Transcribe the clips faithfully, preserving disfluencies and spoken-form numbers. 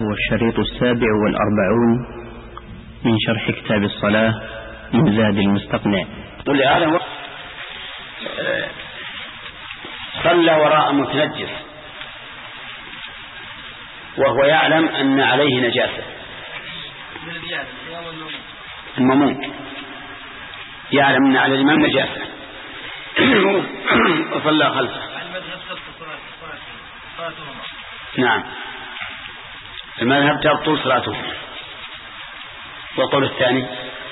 هو الشريط السابع والأربعون من شرح كتاب الصلاة من زاد المستقنع. قل هذا صلى وراء متنجس وهو يعلم أن عليه نجاسة. المأموم يعلم أن على الإمام نجاسة وصلى خلفه. نعم، المذهب تبطل صلاته. والقول الثاني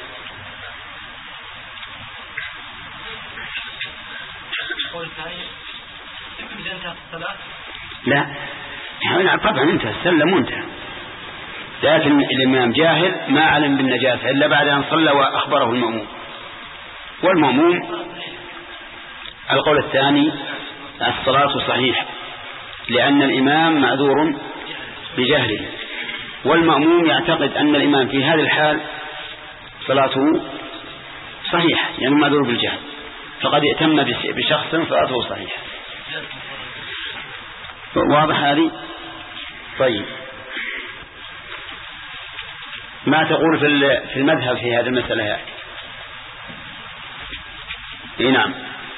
القول الثاني إذا انتهت الصلاة لا يعني طبعا انتهى السلم وانتهى، لكن الإمام جاهل ما علم بالنجاسة إلا بعد أن صلى وأخبره المأموم. والمأموم القول الثاني الصلاة صحيحة لأن الإمام معذور بجهله، والمأموم يعتقد أن الإمام في هذه الحال صلاته صحيحة يعني معذور بالجهل، فقد ائتم بشخص صلاته صحيحة. واضح هذه؟ طيب، ما تقول في المذهب في هذه المسألة يعني؟ إيه نعم،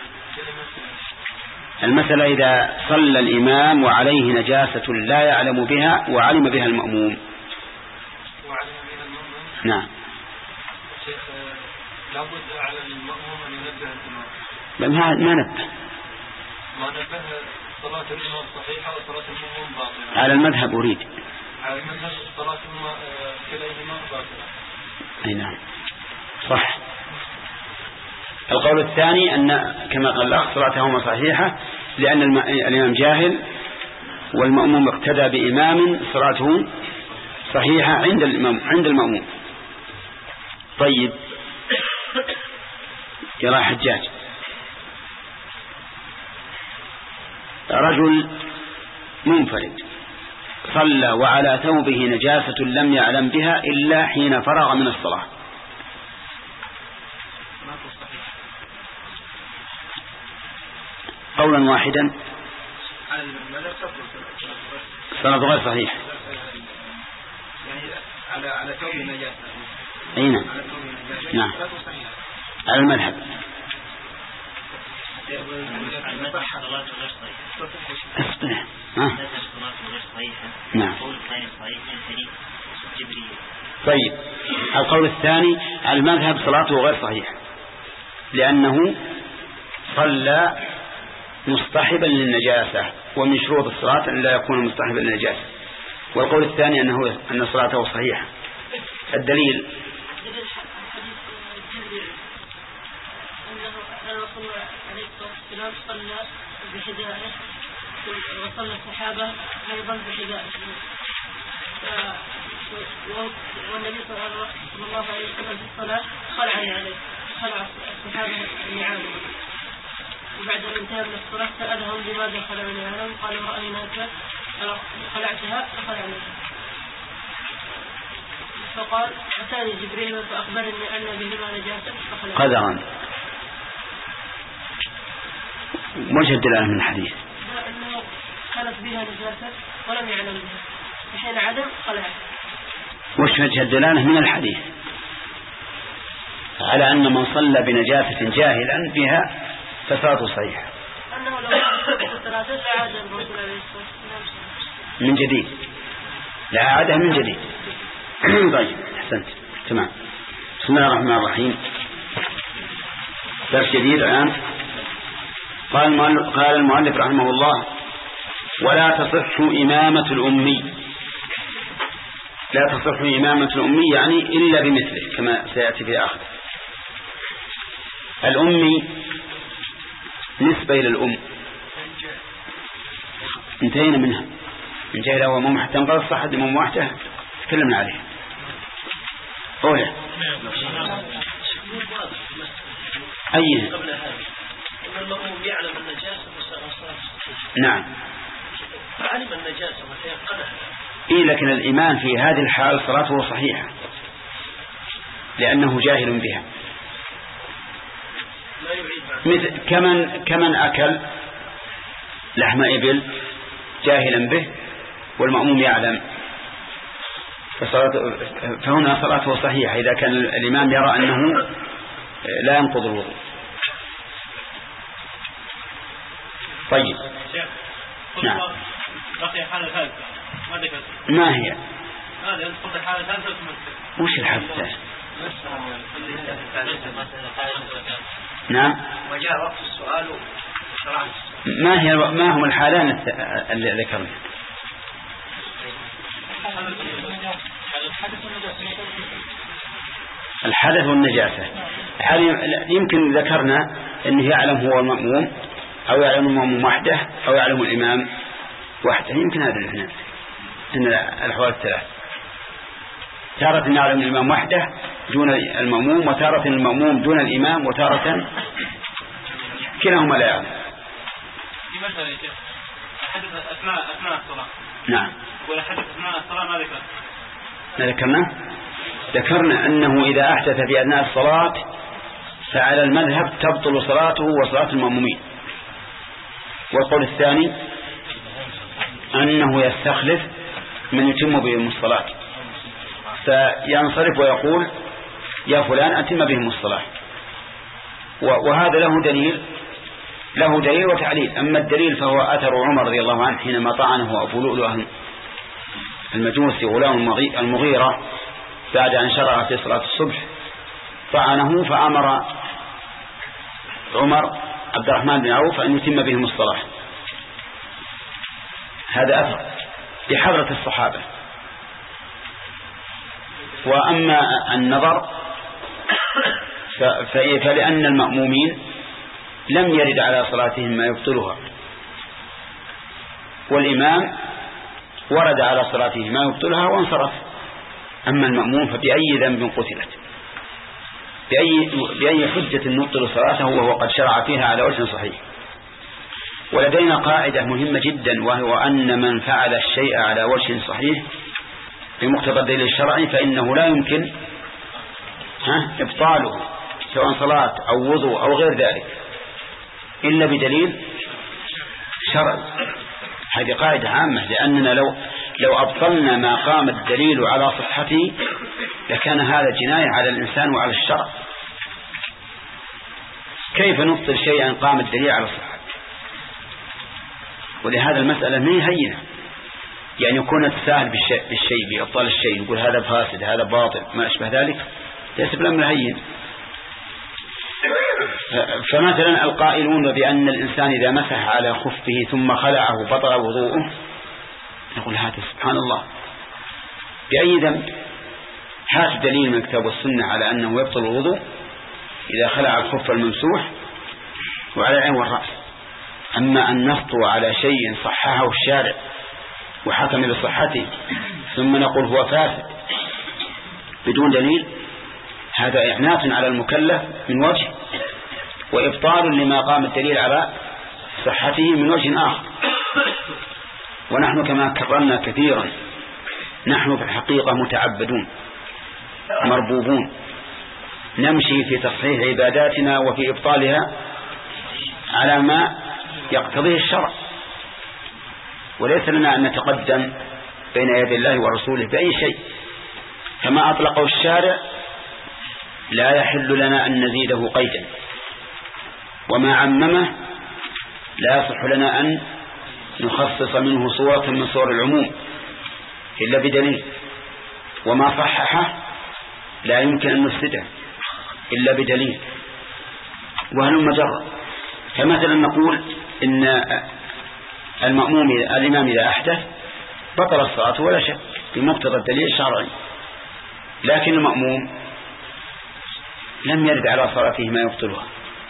المسألة إذا صلى الإمام وعليه نجاسة لا يعلم بها وعلم بها المأموم. وعلم بها المأموم نعم، شيخ لابد على المأموم أن ينبه الإمام. ما ما نبه ما نبه صلاة الإمام صحيحة وصلاة المأموم باطلة. على المذهب أريد. على المذهب صلاة كليهما باطلة. أي نعم صح. القول الثاني أن كما قال الأخ صلاتهما صحيحة لأن الإمام جاهل والمأموم اقتدى بإمام صلاته صحيحة عند الإمام عند المأموم. طيب، يرى حجاج رجل منفرد صلى وعلى ثوبه نجاسة لم يعلم بها إلا حين فرغ من الصلاة، قولا واحدا صلاة غير صحيح. يعني على على ثوب نجاسة. أي نعم نعم على المذهب. اصبر ها نعم. طيب، القول الثاني المذهب صلاته غير صحيحة لأنه صلى مصطحبا للنجاسة، ومن شروط الصلاة أن لا يكون مصطحبا للنجاسة. والقول الثاني أنه أن صلاته صحيحة. الدليل صلى بحذائه وصلى الصحابة أيضا بحذائه، والنبي صلى الله عليه وسلم في الصلاة خلع عليه خلع الصحابة النعال، وبعد أن انتهى من الصلاة سألهم لماذا خلعوا نعالهم؟ قالوا رأيناك خلعتها فخلعناها. فقال أتاني جبريل فأخبرني أن بهما نجاسة فخلعناها. قدرا. وجه الدلالة من الحديث أنه كانت بها نجاسة ولم يعلم بها، وحين عدم خلعها. وجه الدلالة من الحديث على أن من صلى بنجاسة جاهلا بها فصلاته صحيحة. أنه لو كانت الثلاثة لعاد الرسول عليه الصلاة والسلام من جديد، لعادها من جديد. طيب، أحسنت، تمام. بسم الله الرحمن الرحيم. درس جديد الآن. قال المؤلف رحمه الله: ولا تصح إمامة الأمي. لا تصح إمامة الأمي يعني إلا بمثله كما سيأتي في آخر. الأمي نسبة إلى الأم، انتهينا منها من جهل هو مم حتى انقضى الصحة مم واحدة تكلمنا عليه. أولى أي قبل هذا إن المأموم يعلم النجاسة وصلاة. نعم، فعلم النجاسة وتيقنها. إيه، لكن الإمام في هذه الحال صلاته صحيحة لأنه جاهل بها. مثل كمن كمن أكل لحم إبل جاهلا به والمأموم يعلم فهنا صلاته صحيحة إذا كان الإمام يرى أنه لا ينقض الوضوء. طيب نعم. بقي حالة ثالثة ما هي؟ هذا يدخل الحالة ثالثة. وش الحالة؟ نعم. وجاء وقت السؤال ما هي ما هم الحالان اللي ذكرنا؟ الحدث والنجاسة. يمكن ذكرنا أنه يعلم هو المأموم أو يعلم المأموم وحده أو يعلم الإمام وحده. يمكن هذا الاثنين إن الأحوال الثلاث. تارة يعلم الإمام وحده دون المأموم، وتارة المأموم دون الإمام، وتارة كلاهما لا يعلم. في مثلا يا شيخ حدث أثناء أثناء الصلاة. نعم. ولا حدث أثناء الصلاة ما ذكرنا؟ ما ذكرنا؟ ذكرنا أنه إذا أحدث في أثناء الصلاة فعلى المذهب تبطل صلاته وصلاة المأمومين. والقول الثاني أنه يستخلف من يتم بهم الصلاة، فينصرف ويقول يا فلان أتم بهم الصلاة. وهذا له دليل له دليل وتعليل. أما الدليل فهو أثر عمر رضي الله عنه حينما طعنه أبو لؤلؤ المجوسي غلام المغيرة بعد أن شرع في صلاة الصبح، طعنه فأمر عمر عبد الرحمن بن عوف أن يتم بهم الصلاة. هذا أثر بحضرة الصحابة. وأما النظر فلأن المأمومين لم يرد على صلاتهم ما يبطلها، والإمام ورد على صلاته ما يبطلها وانصرف. أما المأموم فبأي ذنب قتلت، بأي, بأي حجة نبطل صلاته وهو قد شرع فيها على وجه صحيح. ولدينا قاعدة مهمة جدا، وهو أن من فعل الشيء على وجه صحيح بمقتضى الدليل الشرعي فإنه لا يمكن ها إبطاله سواء صلاة أو وضوء أو غير ذلك إلا بدليل شرعي. هذه قاعدة عامة، لأننا لو لو أبطلنا ما قام الدليل على صحته لكان هذا جناية على الإنسان وعلى الشرع. كيف نبطل شيئا قام الدليل على صحته؟ ولهذا المسألة ما هي هينة، يعني يكون السهل بالشيء, بالشيء بإبطال الشيء، يقول هذا فاسد هذا باطل ما أشبه ذلك، ليس بالأمر هين. فمثلا القائلون بأن الإنسان إذا مسح على خفه ثم خلعه بطل وضوءه، نقول هذا سبحان الله بأي ذنب؟ هات دليل من الكتاب والسنة على أنه يبطل الوضوء إذا خلع الخف الممسوح وعلى العين والرأس. أما أن نسطو على شيء صححه الشارع وحكم بصحته ثم نقول هو فاسد بدون دليل، هذا إعنات على المكلف من وجه، وإبطال لما قام الدليل على صحته من وجه آخر. ونحن كما كررنا كثيرا نحن في الحقيقة متعبدون مربوبون، نمشي في تصحيح عباداتنا وفي إبطالها على ما يقتضيه الشرع، وليس لنا أن نتقدم بين يدي الله ورسوله بأي شيء. كما أطلقه الشارع لا يحل لنا أن نزيده قيدا، وما عممه لا يصح لنا أن نخصص منه صورة من صور العموم إلا بدليل، وما صححه لا يمكن أن نفسده إلا بدليل. وهلم جرى. فمثلا نقول إن المأموم الإمام إذا أحدث بطل الصلاة ولا شك بمقتضى الدليل الشرعي، لكن المأموم لم يرد على صلاته ما يبطلها،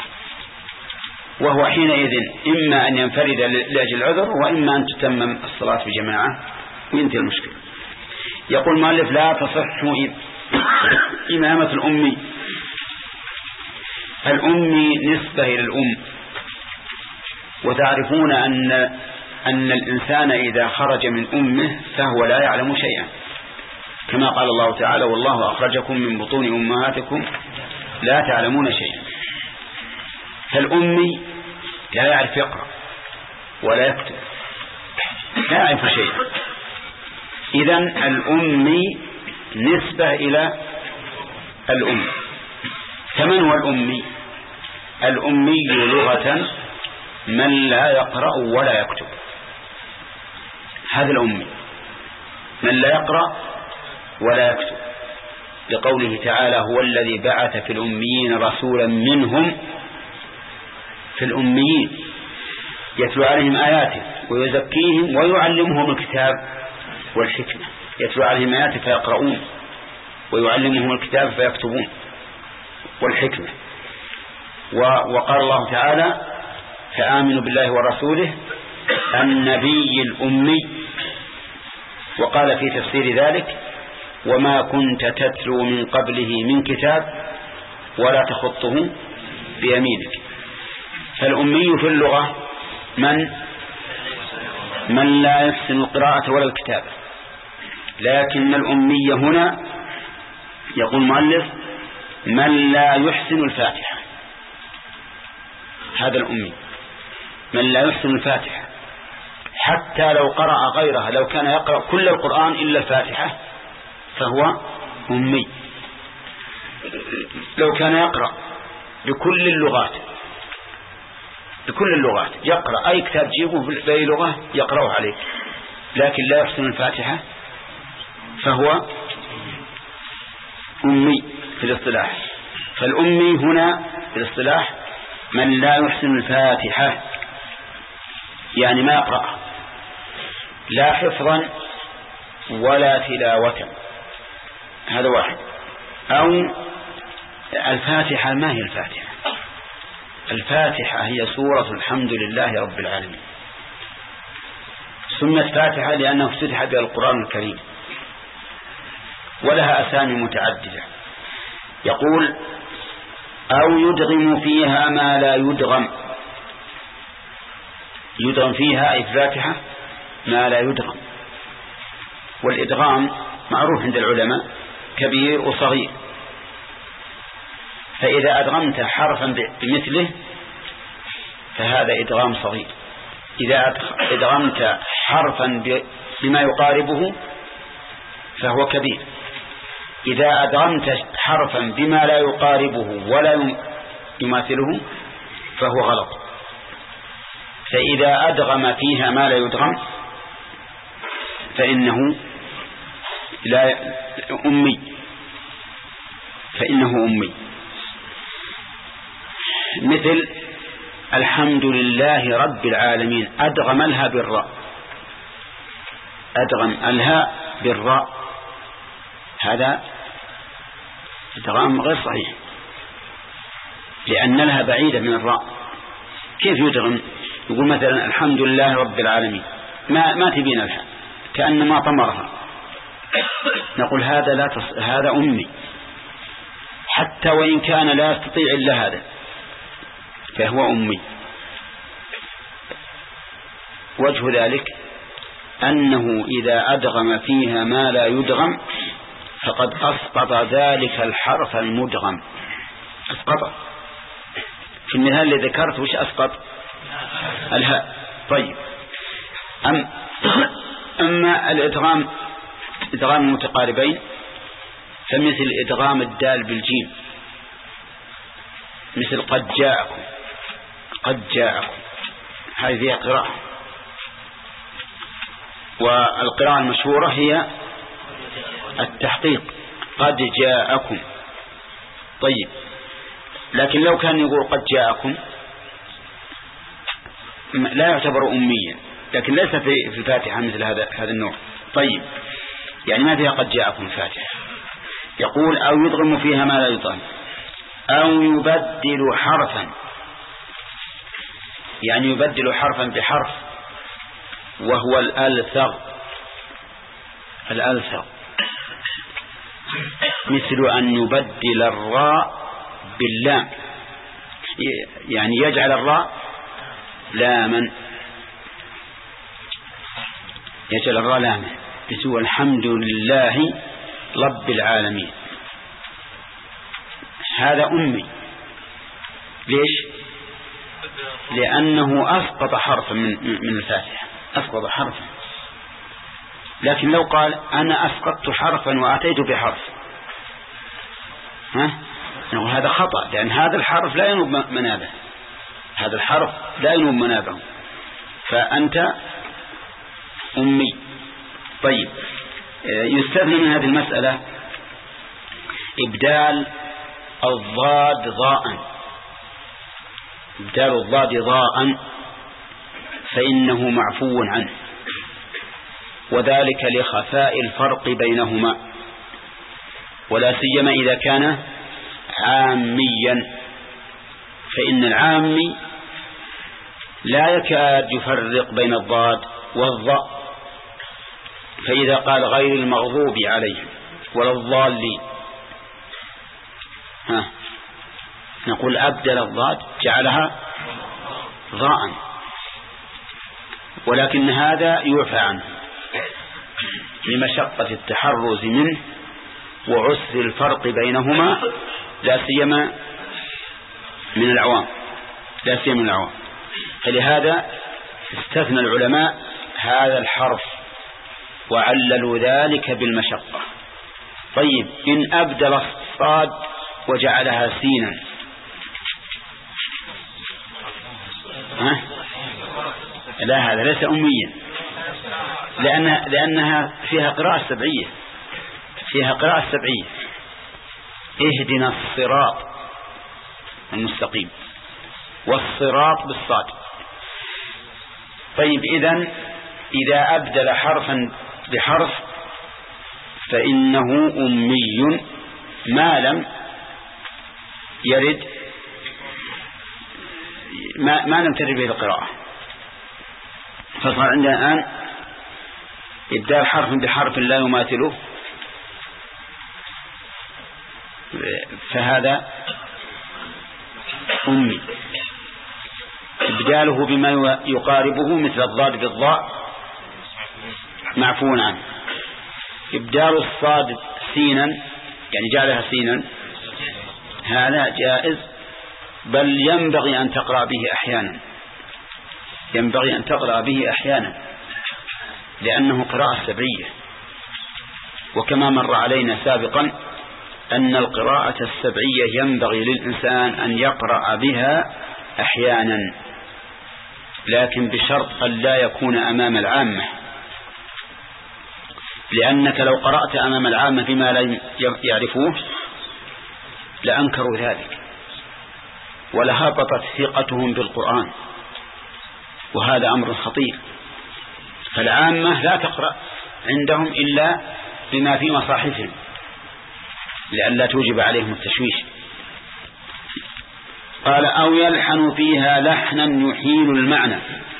وهو حينئذ إما أن ينفرد لأجل العذر وإما أن تتمم الصلاة بجماعة وينتهي المشكلة. يقول مؤلف لا تصح إمامة الأمي. الأمي نسبة إلى الأم، وتعرفون أن أن الإنسان إذا خرج من أمه فهو لا يعلم شيئا، كما قال الله تعالى والله أخرجكم من بطون أمهاتكم لا تعلمون شيئا. فالأمي لا يعرف يقرأ ولا يكتب، لا يعرف شيئا. إذن الأمي نسبة إلى الأم. فمن هو الأمي؟ الأمي لغة من لا يقرأ ولا يكتب، هذا الأمي، من لا يقرأ ولا يكتب، لقوله تعالى هو الذي بعث في الأميين رسولا منهم، في الأميين يتلو عليهم آياته ويزكيهم ويعلمهم الكتاب والحكمة. يتلو عليهم آياته فيقرؤون ويعلمهم الكتاب فيكتبون والحكمة. وقال الله تعالى فآمنوا بالله ورسوله النبي الأمي. وقال في تفسير ذلك وما كنت تتلو من قبله من كتاب ولا تخطه بيمينك. فالأمي في اللغة من من لا يحسن القراءة ولا الكتابة، لكن الأمي هنا يقول المؤلف من لا يحسن الفاتحة، هذا الأمي من لا يحسن الفاتحة، حتى لو قرأ غيرها، لو كان يقرأ كل القرآن إلا الفاتحة فهو أمي. لو كان يقرأ بكل اللغات بكل اللغات يقرأ أي كتاب جيبه بأي لغة يقرأه عليك، لكن لا يحسن الفاتحة فهو أمي في الاصطلاح. فالأمي هنا في الاصطلاح من لا يحسن الفاتحة، يعني ما يقرأ لا حفظا ولا تلاوة، هذا واحد. أو الفاتحة، ما هي الفاتحة؟ الفاتحة هي سورة الحمد لله رب العالمين، سميت فاتحة لأنه افتتح بها القرآن الكريم، ولها أسامي متعددة. يقول أو يدغم فيها ما لا يدغم، يدغم فيها أي فاتحة ما لا يدغم. والإدغام معروف عند العلماء كبير وصغير، فإذا أدغمت حرفا بمثله فهذا إدغام صغير، إذا أدغمت حرفا بما يقاربه فهو كبير، إذا أدغمت حرفا بما لا يقاربه ولا يماثله فهو غلط. فإذا أدغم فيها ما لا يدغم فإنه لا أمي، فإنه أمي. مثل الحمد لله رب العالمين، أدغم الها بالراء، أدغم الها بالراء، هذا إدغام غير صحيح لأن لها بعيدة من الراء. كيف يدغم؟ يقول مثلا الحمد لله رب العالمين، ما ما تبين الها، كأنما طمرها، نقول هذا لا تص... هذا أمي، حتى وإن كان لا يستطيع إلا هذا فهو أمي. وجه ذلك أنه إذا أدغم فيها ما لا يدغم فقد أسقط ذلك الحرف المدغم، أسقط. في المثال اللي ذكرت وش أسقط؟ الهاء. طيب، أم أما الإدغام إدغام المتقاربين فمثل إدغام الدال بالجيم، مثل قد جاءكم، قد جاءكم، هذه فيها قراءة. والقراءة المشهورة هي التحقيق، قد جاءكم. طيب، لكن لو كان يقول قد جاءكم لا يعتبر أميا، لكن ليس في الفاتحة مثل هذا هذا النوع. طيب، يعني ما فيها قد جاءكم الفاتحة. يقول أو يدغم فيها ما لا يدغم، أو يبدل حرفا، يعني يبدل حرفا بحرف، وهو الألثغ. الألثغ مثل أن يبدل الراء باللام، يعني يجعل الراء لاما، يجعل الراء لاما، بسوى الحمد لله رب العالمين. هذا أمي. ليش؟ لأنه أسقط حرفا من من الفاتحة، أسقط حرفا. لكن لو قال أنا أسقطت حرفا وأتيت بحرف، ها؟ هذا خطأ، لأن هذا الحرف لا ينوب منابه، هذا الحرف لا ينوب منابه، فأنت أمي. طيب، يستثنى من هذه المسألة إبدال الضاد ضاء، إبدال الضاد ضاء فإنه معفو عنه، وذلك لخفاء الفرق بينهما، ولا سيما إذا كان عاميا، فإن العامي لا يكاد يفرق بين الضاد والضاء، فإذا قال غير المغضوب عليهم ولا الضالين، ها نقول أبدل الضاد جعلها ضاء، ولكن هذا يعفى عنه لمشقة التحرز منه وعسر الفرق بينهما، لا سيما من العوام لا سيما من العوام فلهذا استثنى العلماء هذا الحرف وعللوا ذلك بالمشقة. طيب، إن أبدل الصاد وجعلها سينا، ها؟ لا، هذا ليس أميا، لأنها, لأنها فيها قراءة سبعية فيها قراءة سبعية اهدنا الصراط المستقيم، والصراط بالصاد. طيب، إذن إذا أبدل حرفا بحرف فإنه أمي ما لم يرد ما, ما لم ترد به القراءة. فصار عندنا الآن إبدال حرف بحرف لا يماثله، فهذا أمي. إبداله بما يقاربه مثل الضاد بالضاء معفو عنه. إبدال الصاد سينا يعني جعلها سينا هذا جائز، بل ينبغي أن تقرأ به أحيانا ينبغي أن تقرأ به أحيانا لأنه قراءة سبعية. وكما مر علينا سابقا أن القراءة السبعية ينبغي للإنسان أن يقرأ بها أحيانا، لكن بشرط أن لا يكون أمام العامة، لأنك لو قرأت أمام العامة بما لا يعرفوه لأنكروا ذلك ولهبطت ثقتهم بالقرآن، وهذا أمر خطير. فالعامة لا تقرأ عندهم إلا بما في مصاحفهم لئلا توجب عليهم التشويش. قال أو يلحن فيها لحنا يحيل المعنى،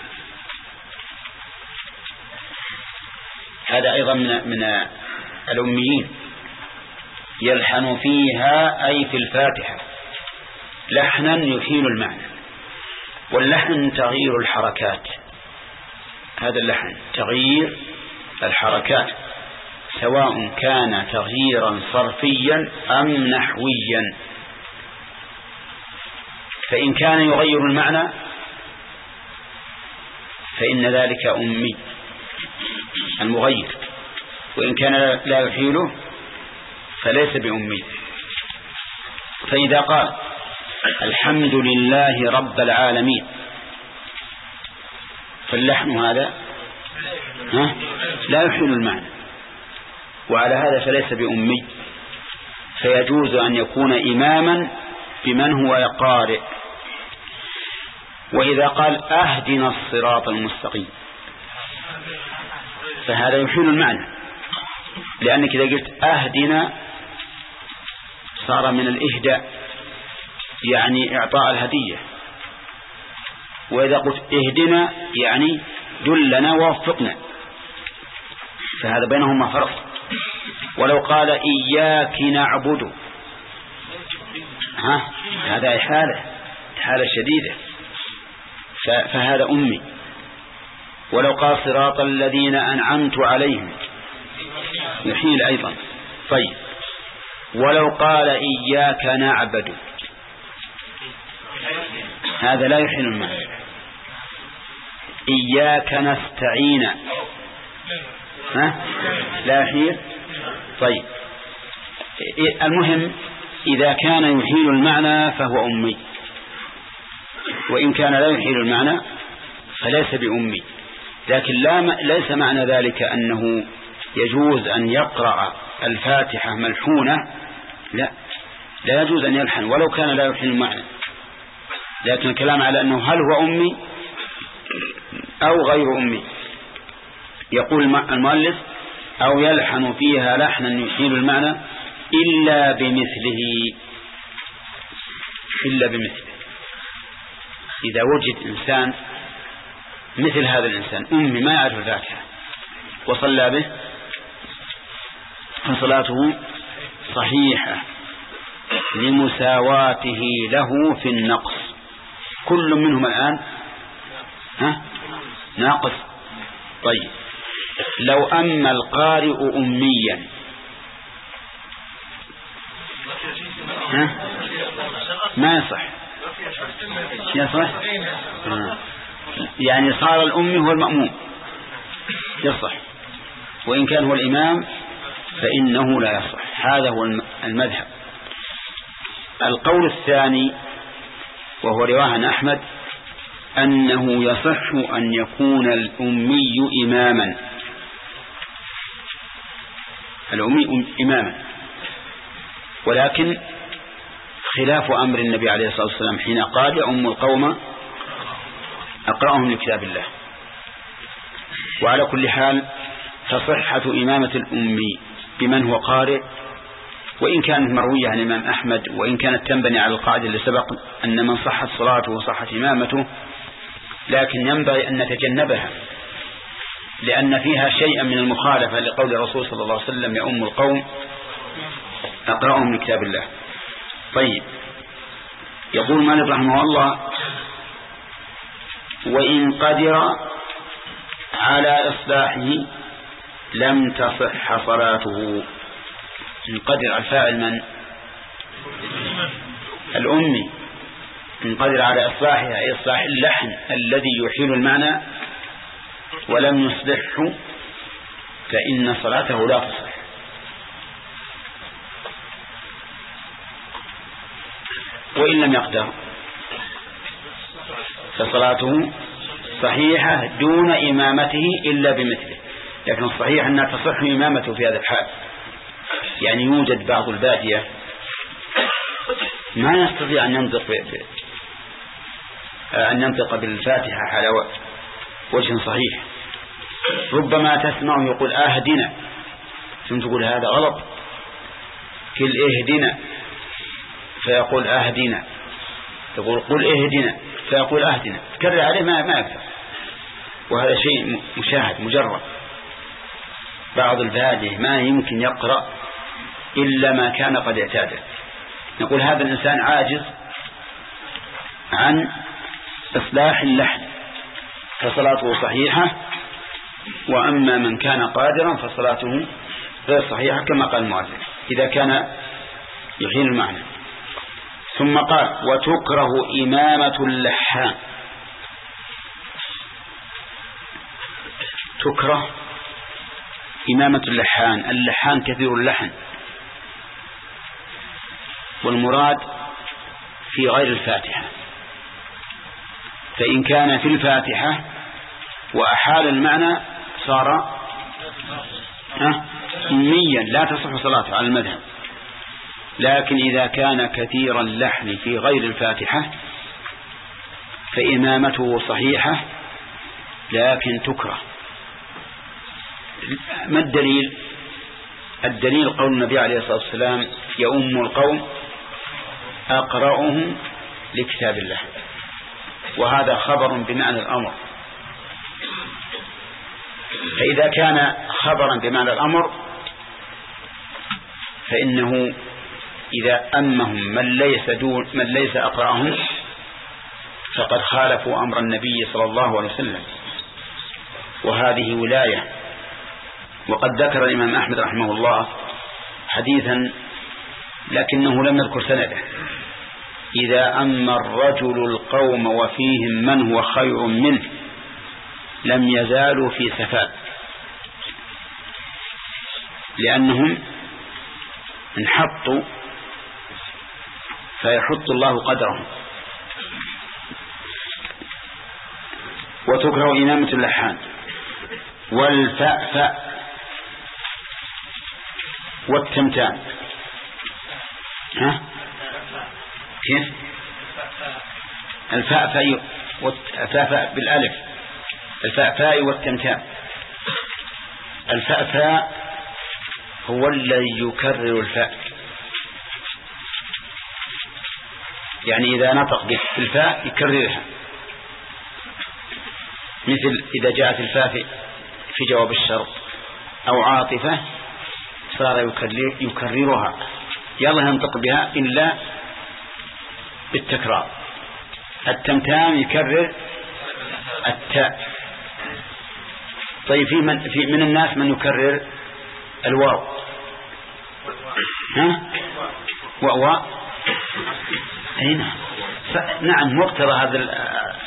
هذا أيضا من, من الأميين. يلحن فيها أي في الفاتحة لحنا يحيل المعنى، واللحن تغيير الحركات، هذا اللحن تغيير الحركات سواء كان تغييرا صرفيا أم نحويا. فإن كان يغير المعنى فإن ذلك أمي المغير، وإن كان لا يحيله فليس بأمي. فإذا قال الحمد لله رب العالمين فاللحن هذا ها لا يحيل المعنى، وعلى هذا فليس بأمي، فيجوز أن يكون إماما بمن هو قارئ. وإذا قال أهدنا الصراط المستقيم فهذا يحيل المعنى، لأنك إذا قلت أهدنا صار من الإهداء يعني إعطاء الهدية، وإذا قلت اهدنا يعني دلنا ووفقنا، فهذا بينهما فرق. ولو قال إياك نعبد ها هذا إحالة إحالة شديدة، فهذا أمي. ولو قال صراط الذين أنعمت عليهم يحيل أيضا. طيب، ولو قال إياك نعبد هذا لا يحيل المعنى. إياك نستعين ها؟ لا يحيل. طيب المهم إذا كان يحيل المعنى فهو أمي، وإن كان لا يحيل المعنى فليس بأمي. لكن لا ليس معنى ذلك أنه يجوز أن يقرأ الفاتحة ملحونة، لا لا يجوز أن يلحن ولو كان لا يحيل المعنى. لكن الكلام على أنه هل هو أمي أو غير أمي. يقول المؤلف أو يلحن فيها لحنا يحيل المعنى إلا بمثله، إلا بمثله. إذا وجد إنسان مثل هذا الإنسان أمي ما يعرف الفاتحة وصلى به فصلاته صحيحة لمساواته له في النقص. كل منهم الآن ها ناقص. طيب لو أما القارئ أميا ها ما يصح، يصح آه. يعني صار الأمي هو المأموم يصح، وإن كان هو الإمام فإنه لا يصح. هذا هو المذهب. القول الثاني وهو رواية عن أحمد أنه يصح أن يكون الأمي إماما، الأمي إماما، ولكن خلاف أمر النبي عليه الصلاة والسلام حين قال يا أم القوم أقرأهم لكتاب الله. وعلى كل حال فصحة إمامة الأمي بمن هو قارئ وإن كانت مروية عن الإمام أحمد، وإن كانت تنبني على القاعدة اللي سبق أن من صحت صلاته وصحت إمامته، لكن ينبغي أن نتجنبها لأن فيها شيئا من المخالفة لقول الرسول صلى الله عليه وسلم يا أم القوم أقرأهم لكتاب الله. طيب يقول مالك رحمه الله وإن قدر على إصلاحه لم تصح صلاته. إن قدر الفاعل من؟ الأمي. إن قدر على إصلاحها أي إصلاح اللحن الذي يحيل المعنى ولم يصلحه فإن صلاته لا تصح. وإن لم يقدر فصلاته صحيحة دون إمامته إلا بمثله. لكن الصحيح أنها تصح إمامته في هذا الحال. يعني يوجد بعض البادية ما يستطيع أن ينطق أن ينطق بالفاتحة على وجه صحيح، ربما تسمعه يقول أهدنا ثم تقول هذا غلط، قل اهدنا فيقول أهدنا، تقول قل اهدنا فيقول أهدنا، تكرر عليه ما ما يكفر. وهذا شيء مشاهد مجرد. بعض البادية ما يمكن يقرأ إلا ما كان قد اعتاده. نقول هذا الإنسان عاجز عن إصلاح اللحن فصلاته صحيحة، وأما من كان قادرا فصلاته غير صحيحة كما قال المؤلف إذا كان يحيل المعنى. ثم قال وتكره إمامة اللحان. تكره إمامة اللحان. اللحان كثير اللحن، والمراد في غير الفاتحة. فإن كان في الفاتحة وأحال المعنى صار أميا لا تصح صلاته على المذهب. لكن إذا كان كثير اللحن في غير الفاتحة فإمامته صحيحة لكن تكره. ما الدليل؟ الدليل قول النبي عليه الصلاة والسلام يؤم القوم أقرأهم لكتاب الله، وهذا خبر بمعنى الأمر. فإذا كان خبرا بمعنى الأمر فإنه إذا أمهم من ليس دون من ليس أقرأهم فقد خالفوا أمر النبي صلى الله عليه وسلم، وهذه ولاية. وقد ذكر الإمام أحمد رحمه الله حديثا لكنه لم يذكر سنده: إذا أما الرجل القوم وفيهم من هو خير منه لم يزالوا في سفاد. لأنهم انحطوا فيحط الله قدرهم. وتكره إمامة اللحان والفأفأ والتمتام. ها كيف؟ الفأفأ والفأفأ بالألف، الفأفاء والتمتام. الفأفاء هو الذي يكرر الفاء، يعني إذا نطق بالفاء يكررها، مثل إذا جاءت الفاء في جواب الشرط أو عاطفة صار يكررها، يلا ينطق بها إلا بالتكرار. التمتام يكرر التاء. طيب في من, في من الناس من يكرر الواو، ها واو هنا. نعم مقتضى هذا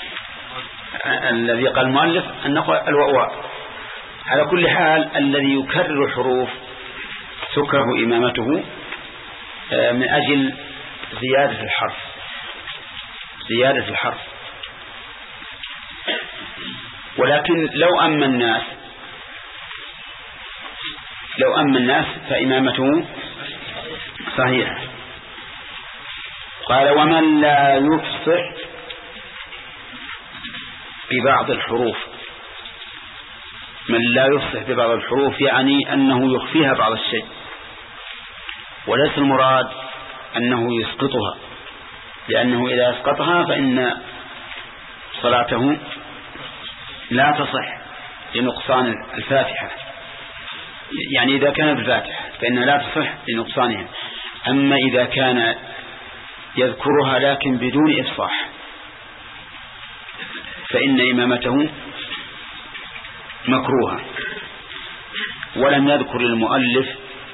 الذي قال المؤلف أن نقول الواو. على كل حال الذي يكرر الحروف تكره إمامته من أجل زيادة الحرف، زيادة الحرف. ولكن لو أما الناس لو أما الناس فإمامته صحيحة. قال ومن لا يفصح ببعض الحروف. من لا يفصح ببعض الحروف يعني أنه يخفيها بعض الشيء، وليس المراد أنه يسقطها، لأنه إذا أسقطها فإن صلاته لا تصح لنقصان الفاتحة، يعني إذا كان بالفاتحة فإنها لا تصح لنقصانها. أما إذا كان يذكرها لكن بدون إفصاح فإن إمامته مكروهة. ولم يذكر المؤلف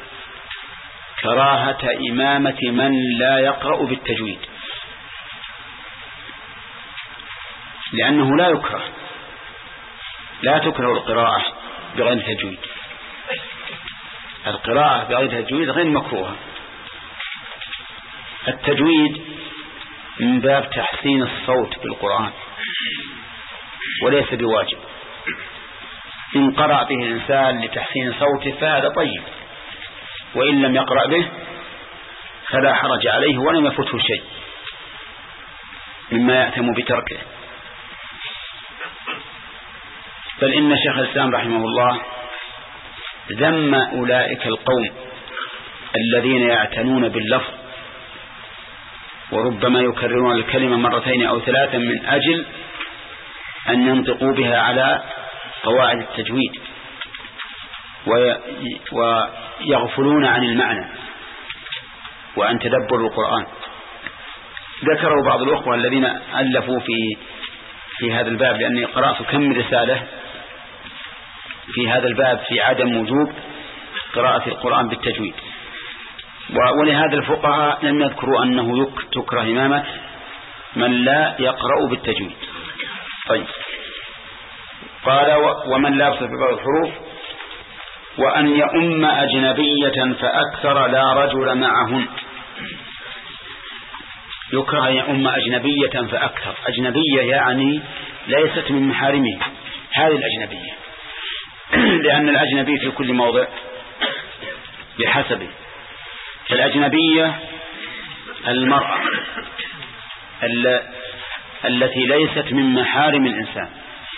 كراهة إمامة من لا يقرأ بالتجويد، لأنه لا يكره لا تكره القراءة بغير تجويد. القراءة بغير تجويد غير مكروهة. التجويد من باب تحسين الصوت بالقرآن وليس بواجب. إن قرأ به الإنسان لتحسين صوته فهذا طيب، وإن لم يقرأ به فلا حرج عليه ولم يفته شيء مما يأتم بتركه. بل إن شيخ الإسلام رحمه الله ذم أولئك القوم الذين يعتنون باللفظ وربما يكررون الكلمة مرتين أو ثلاثا من أجل أن ينطقوا بها على قواعد التجويد ويغفلون عن المعنى وعن تدبر القرآن. ذكروا بعض الأخوة الذين ألفوا في في هذا الباب، لأني قرأت كم رسالة في هذا الباب في عدم وجوب قراءة القرآن بالتجويد. ولهذا الفقهاء لم يذكروا أنه تكره إمامة من لا يقرأ بالتجويد. طيب قال ومن لا يفصح ببعض الحروف وأن يؤم أجنبية فأكثر لا رجل معهن. يكره أن يؤم أجنبية فأكثر. أجنبية يعني ليست من محارمه، هذه الأجنبية، لأن الأجنبي في كل موضع بحسبه. فالأجنبية المرأة التي ليست من محارم الإنسان.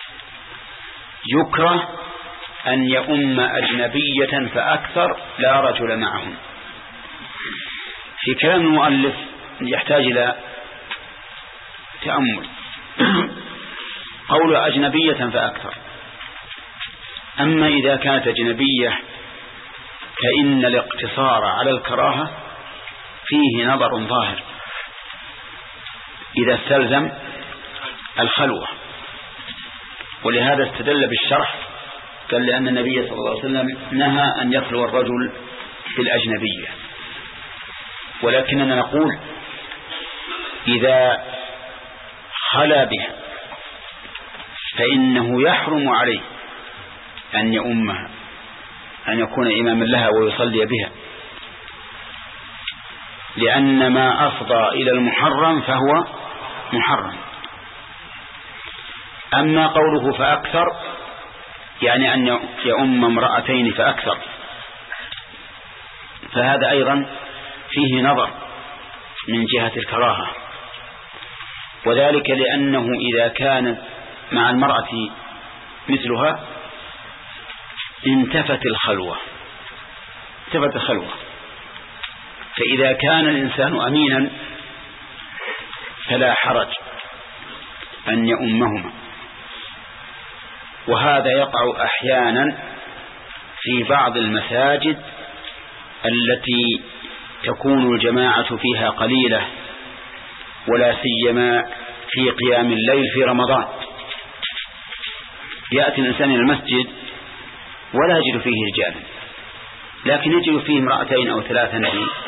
يكره أن يؤم أجنبية فأكثر لا رجل معهم. في كلام المؤلف يحتاج إلى تأمل. قول أجنبية فأكثر، أما إذا كانت أجنبية فإن الاقتصار على الكراهة فيه نظر ظاهر إذا استلزم الخلوة. ولهذا استدل بالشرح، قال لأن النبي صلى الله عليه وسلم نهى أن يخلو الرجل بالأجنبية. ولكننا نقول إذا خلا بها فإنه يحرم عليه أن يؤمها، أن يكون إماما لها ويصلي بها، لأن ما أفضى إلى المحرم فهو محرم. أما قوله فأكثر يعني أن يؤم امرأتين فأكثر، فهذا أيضا فيه نظر من جهة الكراهة، وذلك لأنه إذا كانت مع المرأة مثلها انتفت الخلوة انتفت الخلوة فإذا كان الإنسان أمينا فلا حرج أن يؤمهما. وهذا يقع أحيانا في بعض المساجد التي تكون الجماعة فيها قليلة، ولا سيما في قيام الليل في رمضان. يأتي الإنسان إلى المسجد ولا يجد فيه رجالا، لكن يجد فيه امرأتين أو ثلاثة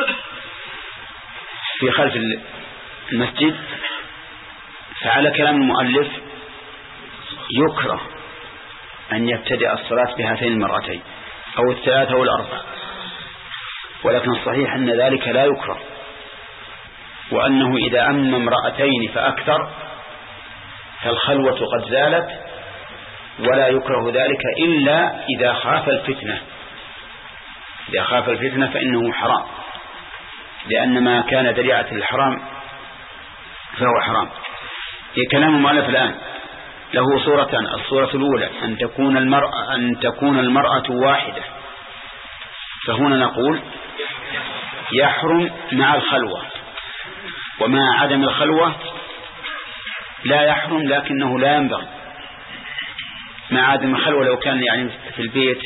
في خلف المسجد، فعلى كلام المؤلف يكره أن يبتدئ الصلاة بهاتين المرأتين أو الثلاثة أو الأربع، ولكن الصحيح أن ذلك لا يكره، وأنه إذا أم امرأتين فأكثر فالخلوة قد زالت، ولا يكره ذلك إلا إذا خاف الفتنة. إذا خاف الفتنة فإنه حرام، لأن ما كان ذريعة الحرام فهو حرام. كلام المؤلف الآن له صورتان: الصورة الأولى أن تكون المرأة أن تكون المرأة واحدة، فهنا نقول يحرم مع الخلوة، ومع عدم الخلوة لا يحرم، لكنه لا ينبغي. مع عدم الخلوة لو كان يعني في البيت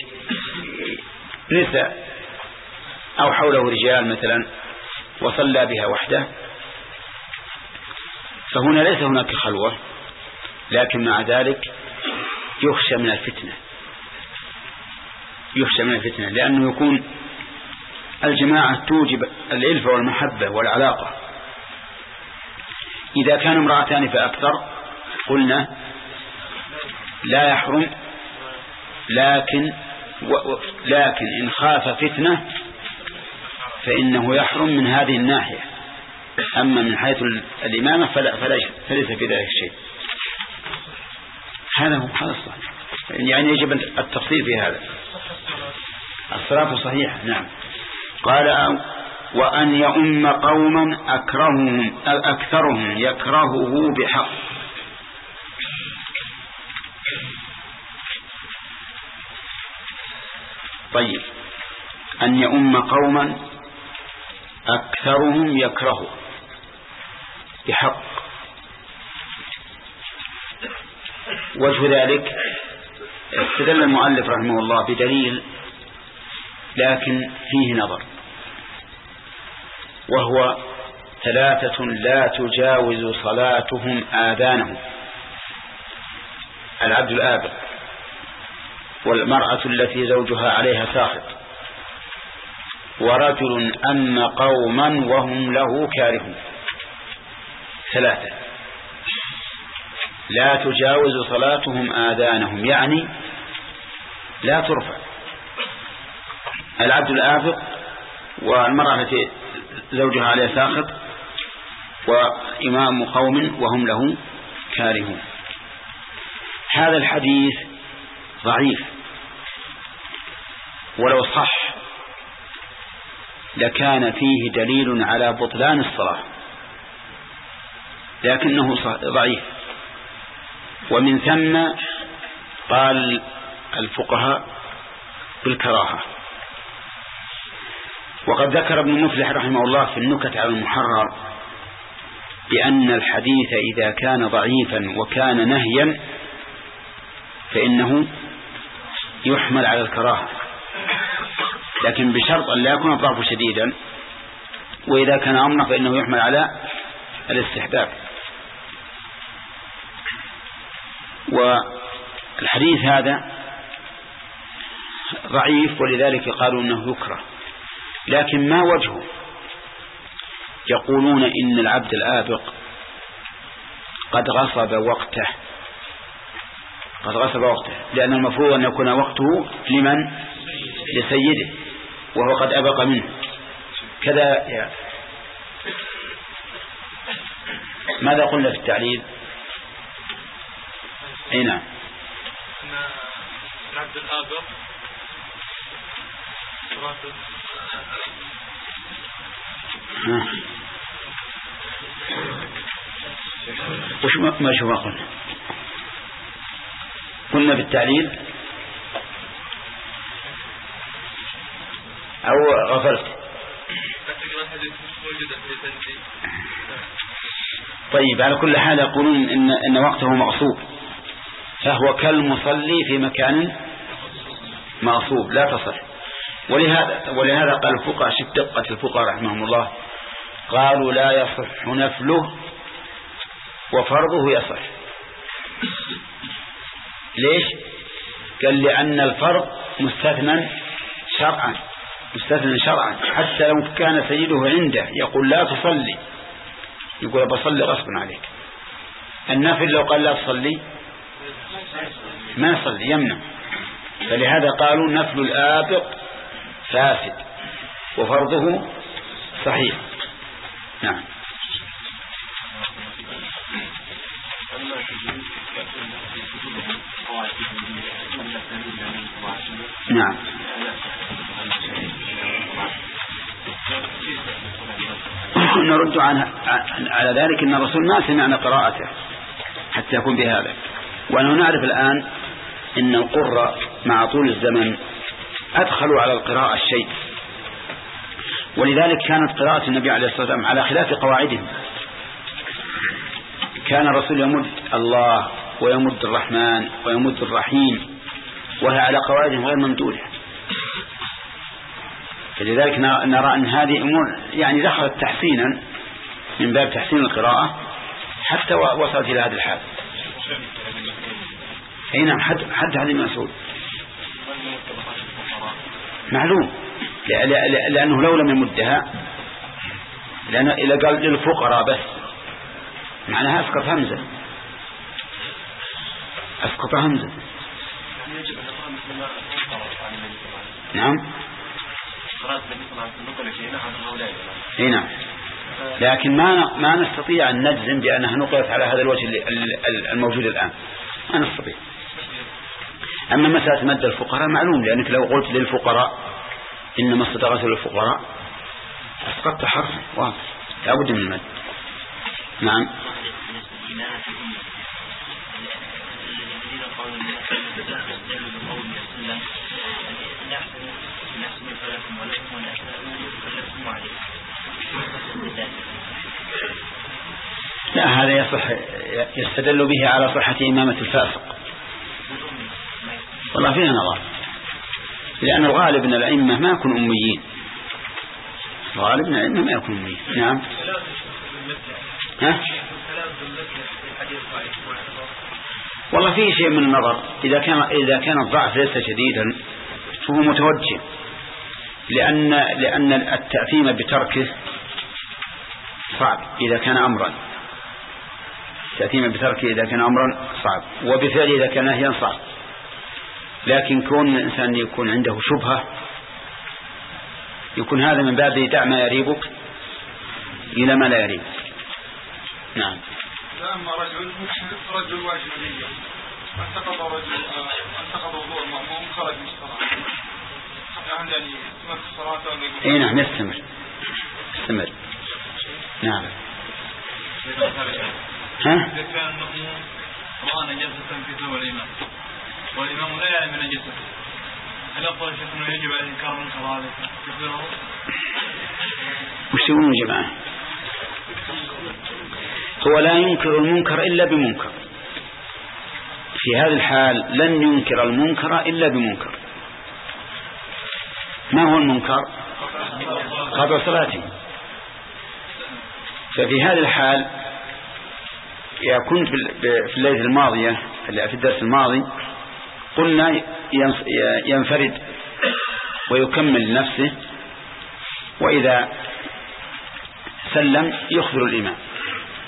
نساء أو حوله رجال مثلا وصلى بها وحده، فهنا ليس هناك خلوة، لكن مع ذلك يخشى من الفتنة يخشى من الفتنة لأنه يكون الجماعة توجب الألفة والمحبة والعلاقة. إذا كان امرأتان فأكثر قلنا لا يحرم، لكن و لكن إن خاف فتنة فإنه يحرم من هذه الناحية. أما من حيث الإمامة فلا فليس في ذلك شيء. هذا هو هذا الصحيح، يعني يجب التفصيل في هذا. الصلاة صحيحة. نعم. قال: وأن يؤم قوما أكرههم أكثرهم يكرهه بحق. طيب، أن يؤم قوما أكثرهم يكرهه بحق، وجه ذلك استدل المؤلف رحمه الله بدليل لكن فيه نظر، وهو ثلاثة لا تجاوز صلاتهم آذانهم: العبد الآبق، والمرأة التي زوجها عليها ساخط، ورجل أم قوما وهم له كارهون. ثلاثة لا تجاوز صلاتهم آذانهم، يعني لا ترفع. العبد الآبق، والمرأة التي زوجها عليها ساخط، وإمام قوم وهم له كارهون. هذا الحديث ضعيف، ولو صح لكان فيه دليل على بطلان الصلاة، لكنه ضعيف. ومن ثم قال الفقهاء بالكراهة. وقد ذكر ابن مفلح رحمه الله في النكت على المحرر بأن الحديث إذا كان ضعيفا وكان نهيا فإنه يحمل على الكراهة، لكن بشرط أن لا يكون الضعف شديدا، وإذا كان أمرا فإنه يحمل على الاستحباب. والحديث هذا ضعيف، ولذلك قالوا أنه يكره. لكن ما وجهه؟ يقولون إن العبد الآبق قد غصب وقته قد غصب وقته لأن المفروض أن يكون وقته لمن؟ لسيده وهو قد أبق منه كذا. يا ماذا قلنا في التعليل؟ أي نعم العبد الآبق وش ما شو ما قلنا؟ قلنا بالتعليل أو غفلت؟ طيب على كل حال يقولون إن, إن وقته مغصوب، فهو كالمصلي في مكان مغصوب لا تصح. ولهذا ولهذا قال الفقهاء، شد دقة الفقهاء رحمهم الله، قالوا لا يصح نفله وفرضه يصح. ليش؟ قال لأن الفرض مستثنى شرعا، مستثنى شرعا، حتى لو كان سيده عنده يقول لا تصلي، يقول بصلي غصبا عليك. النافل لو قال لا تصلي ما يصلي، يمنع. فلهذا قالوا نفل الآبق فاسد وفرضه صحيح. نعم. نعم. نرد عنها على ذلك ان الرسول ما سمعنا قراءته حتى يكون بهذا. ونحن نعرف الآن ان القراء مع طول الزمن أدخلوا على القراءة الشيء، ولذلك كانت قراءة النبي عليه الصلاة والسلام على خلاف قواعدهم. كان الرسول يمد الله ويمد الرحمن ويمد الرحيم، وهي على قواعدهم غير ممدودة. فلذلك نرى أن هذه أمور يعني دخلت تحسينا من باب تحسين القراءة حتى وصلت إلى هذا الحال. أي نعم. حد حد هذه المسؤول معلوم، لأنه لو لم يمدها، لأنه إذا قال للفقراء بس معناها أسقط همزة، أسقط همزة. نعم. هنا لكن ما ما نستطيع أن نجزم بأنها نقلت على هذا الوجه الموجود الآن، ما نستطيع. أما مسألة مد الفقراء معلوم، لأنك لو قلت للفقراء إنما الصدقات للفقراء أسقطت حرف واضح، لا بد من المد. نعم. لا هذا يصح، يستدل به على صحة إمامة الفاسق. والله فيها نظر، لأن الغالب من الأئمة ما يكون أميين، الغالب من الأئمة ما يكون أميين. نعم. ها؟ والله فيه شيء من النظر، إذا كان إذا كان الضعف ليس شديدا فهو متوجه، لأن لأن التأثيم بتركه صعب إذا كان أمرا، التأثيم بتركه إذا كان أمرا صعب، وبفعله إذا كان نهيا صعب. لكن كون الإنسان يكون عنده شبهة يكون هذا من باب دع ما يريبك إلى ما لا يريبك. نعم. لما رجل رجل واجب نية انتقض رجل انتقض وضوء المأموم خرج من الصلاة، يعني تمت الصلاة. اي نعم يستمر يستمر. نعم. ها؟ إذا كان المأموم رأى نجاسة في ثوب الإمام والإمام لا يعلم نجاسته، هل أفضل شيء أنه يجب على إنكار منكر هذا كثيره؟ وش يقولون يا جماعة؟ هو لا ينكر المنكر إلا بمنكر، في هذه الحال لن ينكر المنكر إلا بمنكر. ما هو المنكر؟ قطع صلاته. ففي هذه الحال يا كنت في الليلة الماضية في الدرس الماضي قلنا ينفرد ويكمل نفسه، وإذا سلم يخبر الإمام.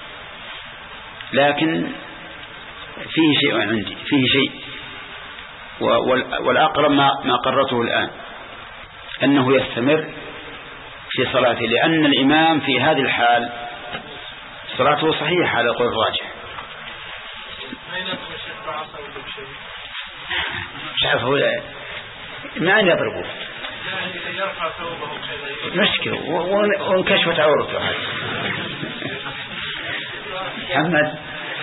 لكن فيه شيء عندي، فيه شيء والأقرب ما قررته الآن أنه يستمر في صلاته، لأن الإمام في هذه الحال صلاته صحيحة على قول الراجح. مش عارف هو ما أن يضربه مشكلة وانكشفت عورته. محمد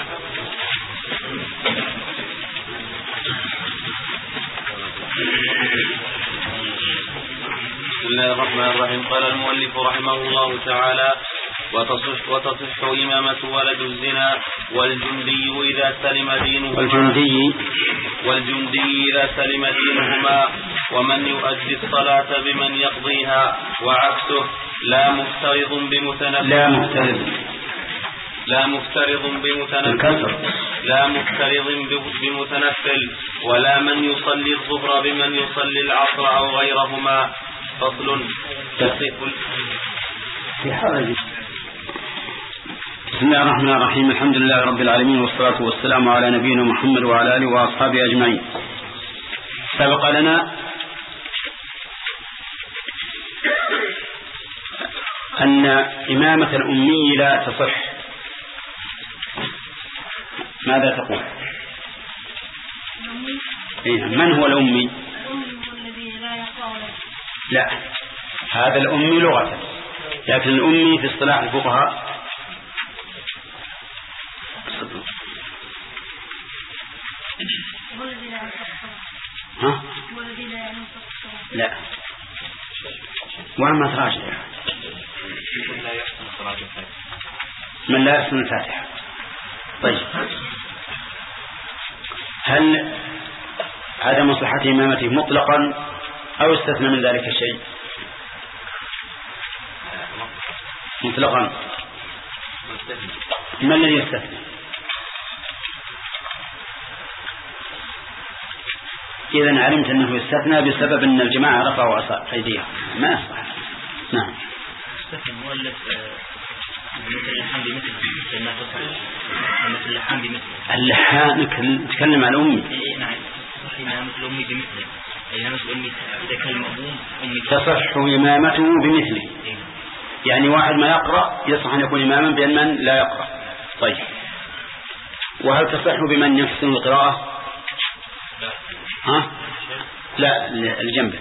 بسم الله الرحمن الرحيم. قال المؤلف رحمه الله تعالى: وتصح, وتصح إمامة ولد الزنا والجندي إذا سلم دينهما والجندي والجندي إذا سلم دينهما ومن يؤدي الصلاة بمن يقضيها وعكسه لا مفترض بمتنفل لا مفترض لا مفترض بمتنفل لا مفترض بمتنفل ولا من يصلي الظهر بمن يصلي العصر أو غيرهما. فصل. في حرج. بسم الله الرحمن الرحيم. الحمد لله رب العالمين، والصلاة والسلام على نبينا محمد وعلى آله وأصحابه أجمعين. سبق لنا أن إمامة الأمي لا تصح. ماذا تقول؟ من هو الأمي؟ لا، هذا الأمي لغة، لكن الأمي في اصطلاح الفقهاء ها؟ لا، وما تراجع من لا يحسن الفاتحة. طيب، هل عدم صحة إمامته مطلقا أو استثنى من ذلك شيء؟ مطلقا. ما الذي يستثنى؟ إذا علمت أنه يستثنى بسبب أن الجماعة رفعوا أيديهم ما أصبح. نعم. استثنى مؤلف مثل اللحام بمثل مثل ما تصل مثل اللحام بمثل اللحام. نتكلم عن أمي. إيه نعم. صحيح إمامة الأمي بمثله. إمامة الأمي إذا كان المأموم أمي تصح إمامته بمثله. يعني واحد ما يقرأ يصح أن يكون إماما بأن من لا يقرأ. طيب، وهل تصح بمن يحسن القراءة؟ ها؟ لا، الجنب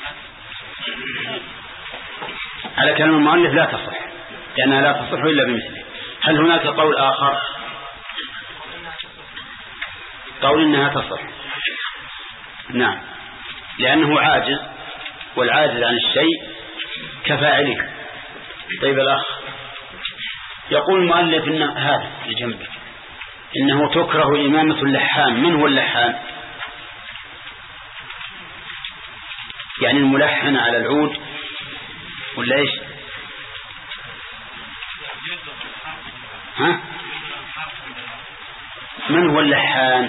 على كلام المؤلف لا تصح، لأنها لا تصح إلا بمثله. هل هناك قول آخر؟ قول إنها تصح. نعم، لأنه عاجز، والعاجز عن الشيء كفاعله. طيب، الأخ يقول المؤلف إن هذا لجنبك إنه تكره إمامة اللحام. من هو اللحام؟ يعني الملحن على العود ولا إيش؟ ها؟ من هو اللحان؟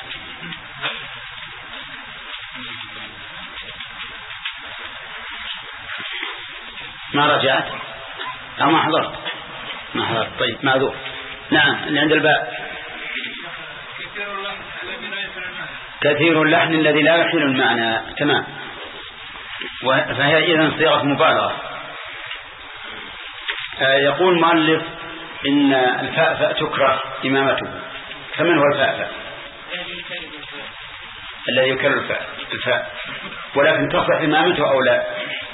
ما رجعت أو ما حضرت؟ ما حضرت. طيب، معذور. نعم، اللي عند الباء. كثير اللحن الذي لا يحمل المعنى. تمام. فهي إذن صيغة مبالغة. يقول مؤلف إن الفأفأ تكره إمامته. فمن هو الفأفأ؟ الذي يكرر الفاء الفاء ولكن تصح إمامته أو لا؟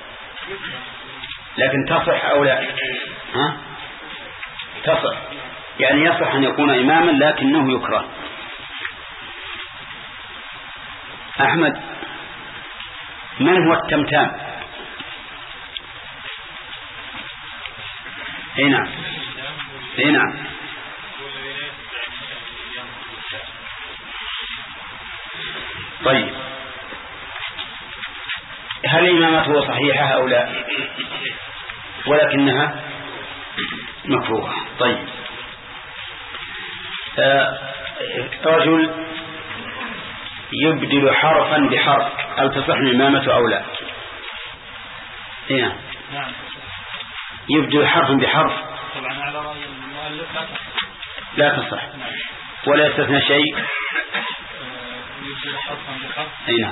لكن تصح أو لا؟ ها؟ تصح، يعني يصح أن يكون إماما لكنه يكره. أحمد، من هو التمتام؟ اي نعم، اي نعم. طيب، هل إمامته صحيحة أو لا؟ ولكنها مكروهة. طيب، رجل يبدل حرفا بحرف، هل تصح إمامته أو لا؟ هنا نعم. يبدل حرفا بحرف طبعا على رأي المؤلف لا تصح ولا يستثنى شيء. يبدل حرفا بحرف. أي نعم.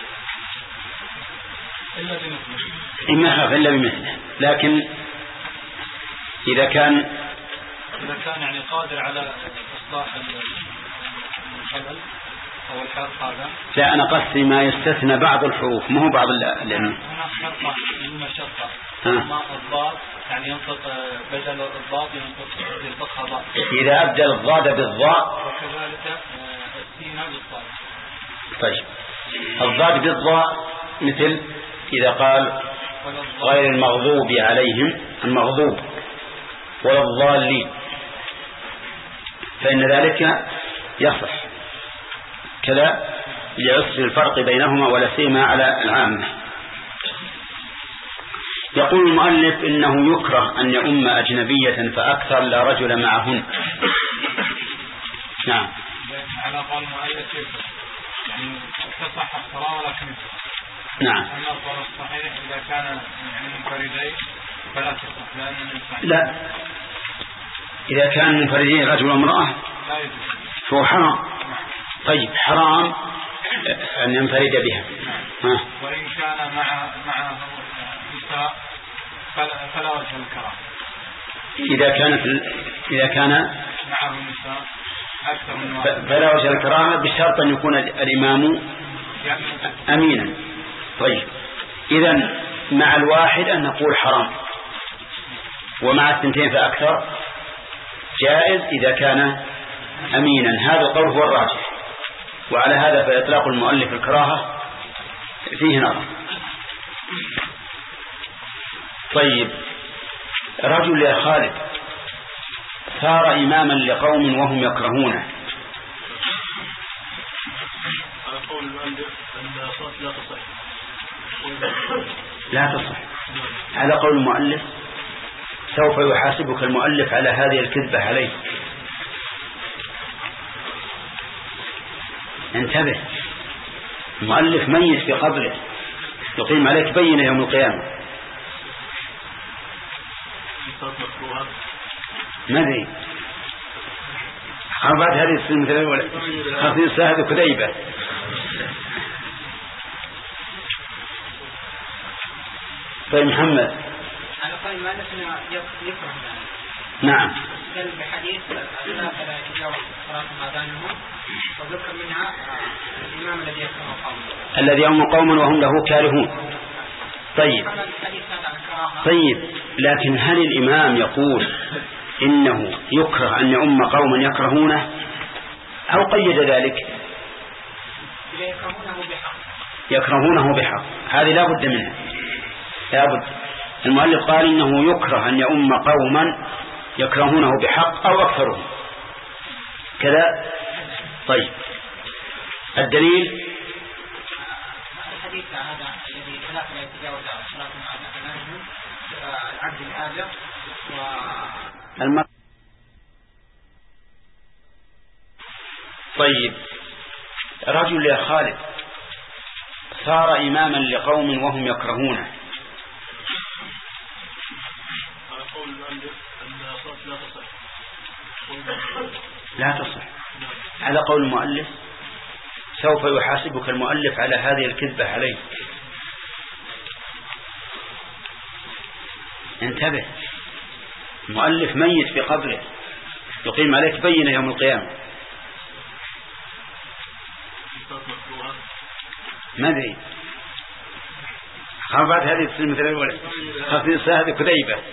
إلا بمثله. إما إلا بمثله، لكن إذا كان إذا كان يعني قادر على إصلاح الخلل أو الحرف هذا. لا، أنا قصدي ما يستثنى بعض الحروف، مو بعض لأن هناك شرطة يسمى شرطة ما الضاد يعني ينطق بدل الضاد ينطق ينطقها ضاد. إذا أبدل الضاد بالضاء وكذلك السين بالضاد. طيب الضاد بالضاء مثل إذا قال غير المغضوب عليهم المغضوب ولا الضالين، فإن ذلك يصح كذا لعسر الفرق بينهما ولا سيما على العامة. يقول المؤلف إنه يكره أن يؤم أجنبية فأكثر لا رجل معهن. نعم. على قول المؤلف يعني تصح الصلاة ولكن نعم. أما القول الصحيح إذا كان يعني منفردين فلا تصح لأن لا، إذا كان منفردين رجل وامرأة فهو حرام. طيب حرام أن ينفرد بها. ها. وإن كان مع مع نساء فلا وجه الكرام. إذا كانت إذا كان معه نساء أكثر من واحد فلا وجه الكرامة بشرط أن يكون الإمام أمينا. طيب إذن مع الواحد أن نقول حرام، ومع الثنتين فأكثر جائز إذا كان أمينا. هذا القول هو الراجح، وعلى هذا فإطلاق المؤلف الكراهة فيه نظر. طيب رجل يا خالد صار إماما لقوم وهم يكرهونه. على قول المؤلف أن الصلاة لا تصح. لا تصح على قول المؤلف. سوف يحاسبك المؤلف على هذه الكذبة عليه. انتبه، المؤلف ميت في قبره يقيم عليك بينة يوم القيامة. ما ذي عباد هذه السنة ولا خفيف ساعد كذيبة. طيب محمد. على قول المؤلف يكره. نعم. قال بحديث الثلاثة لا يتجاوز صلاة آذانهم وذكر منها الإمام الذي يكره قومه الذي يوم قوما وهم له كارهون. طيب طيب لكن هل الإمام يقول إنه يكره أن يؤم قوما يكرهونه أو قيد ذلك؟ يكرهونه بحق. يكرهونه بحق، هذه لا بد منها، لا بد. المؤلف قال إنه يكره أن يؤم قوما يكرهونه بحق أو أكثرهم كذا. طيب الدليل الحديث هذا الذي ثلاثة لا يتجاوز صلاة آذانهم العبد الآجر والمرء. طيب رجل يا خالد صار إماما لقوم وهم يكرهونه. على قول المؤلف أن الصلاة لا تصح. لا تصح على قول المؤلف. سوف يحاسبك المؤلف على هذه الكذبة عليه. انتبه، المؤلف ميت في قبره يقيم عليك بينة يوم القيامة. ما ذي خافت هذه السنة مثل الأولى خفيف ساعد كذيبة.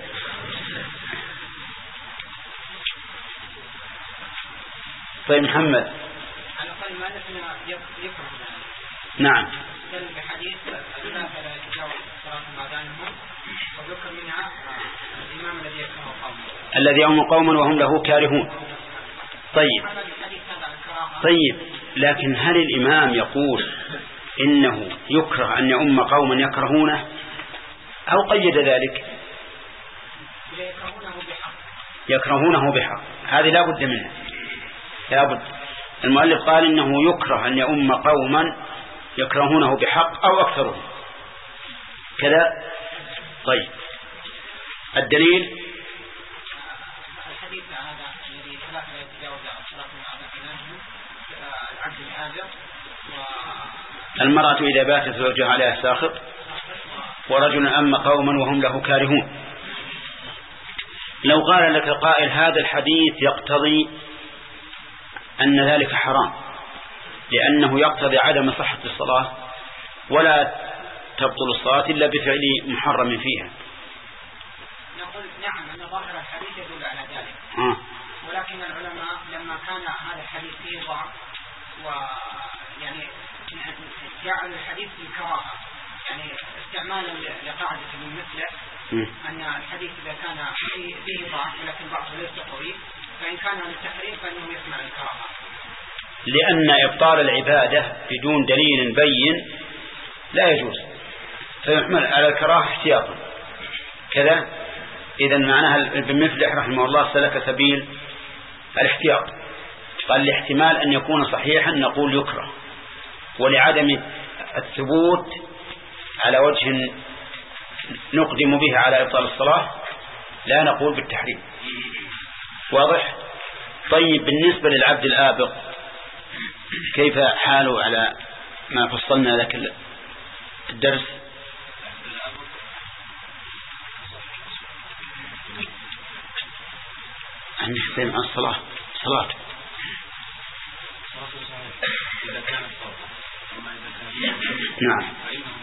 طيب محمد. على قول المؤلف يكره. نعم. قال بحديث الثلاثة لا يتجاوز صلاة آذانهم وذكر منها الإمام الذي يكره قومه الذي يوم قوما وهم له كارهون. طيب طيب لكن هل الإمام يقول إنه يكره أن يؤم قوما يكرهونه أو قيد ذلك؟ يكرهونه بحق. يكرهونه بحق، هذه لا بد منها، لا بد. المؤلف قال إنه يكره أن يؤم قوما يكرهونه بحق أو أكثرهم كذا. طيب الدليل الحديث هذا الذي ثلاثة لا يتجاوز صلاة آذانهم العبد الآجر المرأة إذا باتت زوجها عليها ساخط، ورجل أما قوما وهم له كارهون. لو قال لك قائل هذا الحديث يقتضي أن ذلك حرام لأنه يقتضي عدم صحة الصلاة ولا تبطل الصلاة إلا بفعل محرم فيها، نقول نعم أن ظاهر الحديث يدل على ذلك. آه. ولكن العلماء لما كان هذا الحديث فيه ضعف ويعني جعل الحديث بالكراهة، يعني استعمالا لقاعدة من مثله أن الحديث إذا كان فيه ضعف ولكن بعضه ليس قوي فإن كان للتحريم فإنه يحمل الكراهة، لأن إبطال العبادة بدون دليل بين لا يجوز فيحمل على الكراهة احتياطا كذا. إذا معناها ابن مفلح رحمه الله سلك سبيل الاحتياط، قال لاحتمال أن يكون صحيحا نقول يكره، ولعدم الثبوت على وجه نقدم به على إبطال الصلاة لا نقول بالتحريم. واضح؟ طيب بالنسبة للعبد الآبق كيف حاله على ما فصلنا لك الدرس؟ عندك سمع الصلاة صلاة نعم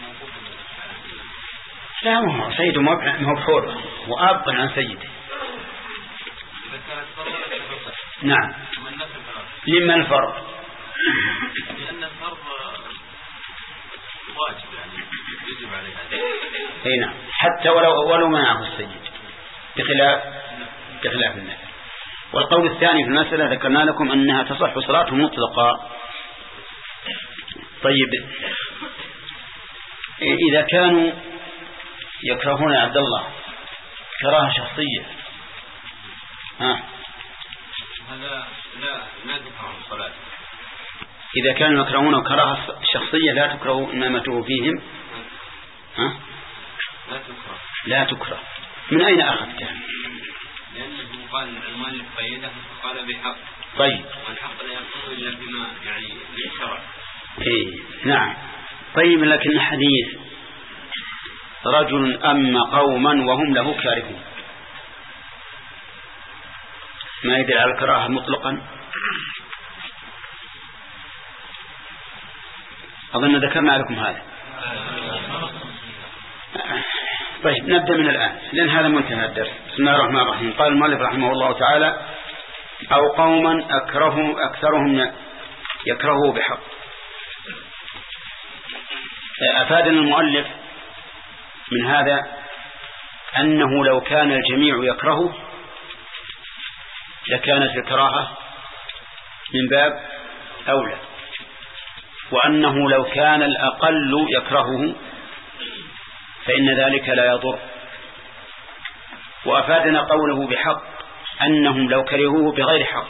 لا هو سيده ما هو بحوله وأب عن سيده. نعم لما الفرق؟ لأن الفرق واجب يعني يجب عليه هذا. اي نعم حتى ولو ولو منعه السيد بخلاف بخلاف النفل. والقول الثاني في المسألة ذكرنا لكم أنها تصح صلاته مطلقة. طيب إذا كانوا يكرهون يا عبد الله كراهة شخصية ها هذا لا لا تكره الصلاة. إذا كانوا يكرهون كراهة شخصية لا تكره إمامته فيهم ها لا تكره لا تكره. من أين أخذتها؟ لأنه قال المؤلف قيده فقال بحق. طيب والحق لا يكون إلا بما يعني بالشرع. إيه نعم. طيب لكن الحديث رجل أما قوما وهم له كارهون ما يدل على الكراهة مطلقا. أظن ذكرنا لكم هذا. طيب نبدأ من الآن لأن هذا منتهى الدرس. بسم الله الرحمن الرحيم. قال المؤلف رحمه الله تعالى أو قوما أكرهوا أكثرهم يكرهوا بحق. أفادنا المؤلف من هذا أنه لو كان الجميع يكرهه لكانت الكراهة من باب أولى، وأنه لو كان الأقل يكرهه فإن ذلك لا يضر. وأفادنا قوله بحق أنهم لو كرهوه بغير حق،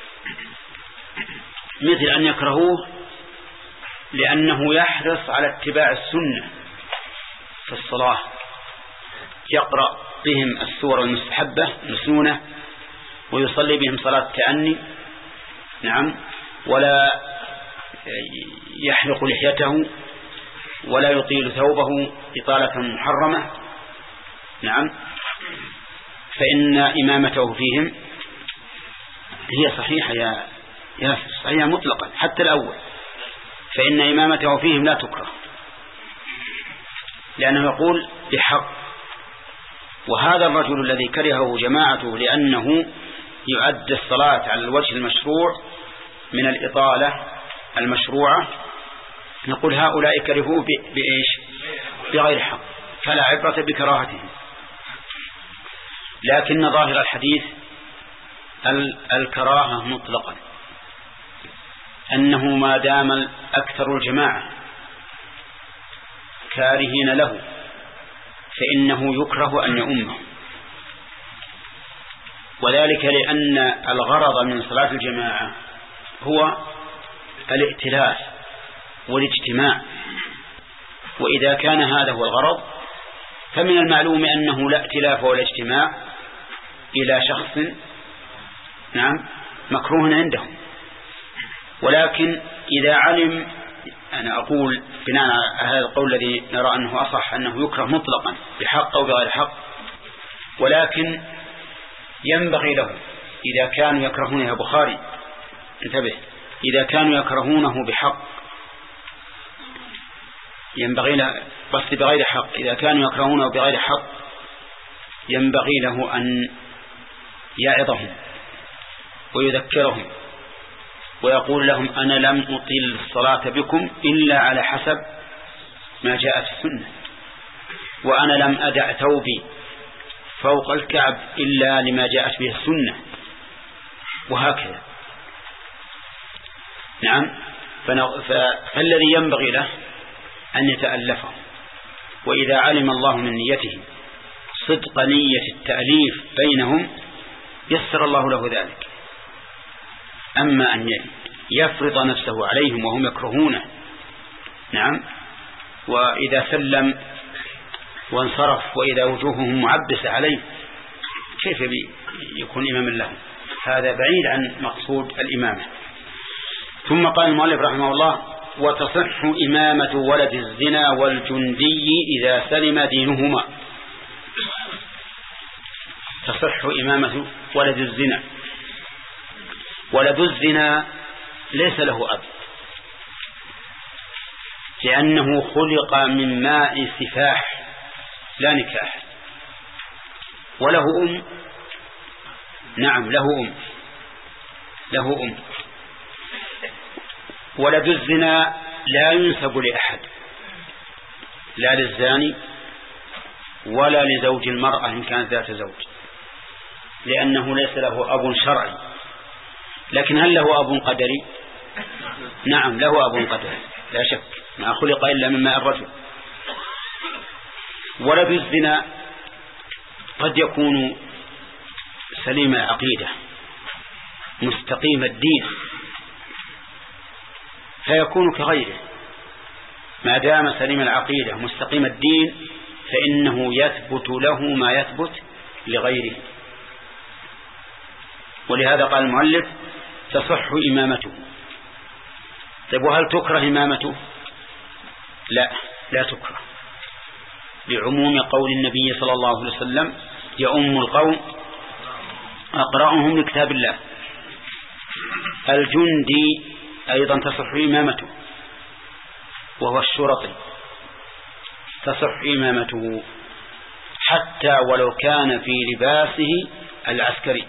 مثل أن يكرهوه لأنه يحرص على اتباع السنة في الصلاة، يقرأ بهم السور المستحبة مسنونة ويصلي بهم صلاة التأني نعم، ولا يحلق لحيته ولا يطيل ثوبه إطالة محرمة نعم، فإن إمامته فيهم هي صحيحة يا ياسر، صحيحة مطلقا حتى الأول، فإن إمامته فيهم لا تكره لأنه يقول بحق. وهذا الرجل الذي كرهه جماعته لأنه يؤدي الصلاة على الوجه المشروع من الإطالة المشروعة، نقول هؤلاء كرهوه بإيش؟ بغير حق، فلا عبرة بكراهتهم. لكن ظاهر الحديث الكراهة مطلقا، أنه ما دام أكثر الجماعة كارهين له فإنه يكره أن يؤمه، وذلك لأن الغرض من صلاة الجماعة هو الائتلاف والاجتماع، وإذا كان هذا هو الغرض فمن المعلوم أنه لا ائتلاف ولا اجتماع إلى شخص نعم مكروه عندهم. ولكن إذا علم أنا أقول بناء على هذا القول الذي نرى أنه أصح أنه يكره مطلقا بحق أو بغير حق، ولكن ينبغي له إذا كانوا يكرهونه يا بخاري انتبه، إذا كانوا يكرهونه بحق ينبغي له بس بغير حق، إذا كانوا يكرهونه بغير حق ينبغي له أن يعظهم ويذكرهم ويقول لهم أنا لم أطيل الصلاة بكم إلا على حسب ما جاءت السنة، وأنا لم أدع ثوبي فوق الكعب إلا لما جاءت به السنة، وهكذا. نعم، فالذي ينبغي له أن يتألفه، وإذا علم الله من نيته صدق نية التأليف بينهم يسر الله له ذلك. أما أن يفرض نفسه عليهم وهم يكرهونه، نعم، وإذا سلم وانصرف وإذا وجوههم معبسة عليه كيف يكون إماما لهم؟ هذا بعيد عن مقصود الإمامة. ثم قال المؤلف رحمه الله: وتصح إمامة ولد الزنا والجندي إذا سلم دينهما. تصح إمامة ولد الزنا. ولد الزنا ليس له أب، لأنه خلق من ماء سفاح لا نكاح، وله أم. نعم له أم، له أم. ولد الزنا لا ينسب لأحد، لا للزاني ولا لزوج المرأة إن كانت ذات زوج، لأنه ليس له أب شرعي. لكن هل له أب قدري؟ نعم له أب قدري لا شك، ما خلق إلا من ماء الرجل. ولد الزنا قد يكون سليم العقيدة مستقيم الدين، فيكون كغيره ما دام سليم العقيدة مستقيم الدين، فإنه يثبت له ما يثبت لغيره. ولهذا قال المؤلف: تصح إمامته. طيب وهل تكره إمامته؟ لا، لا تكره، لعموم قول النبي صلى الله عليه وسلم: يؤم القوم أقرأهم لكتاب الله. الجندي أيضا تصح إمامته، وهو الشرطي تصح إمامته حتى ولو كان في لباسه العسكري،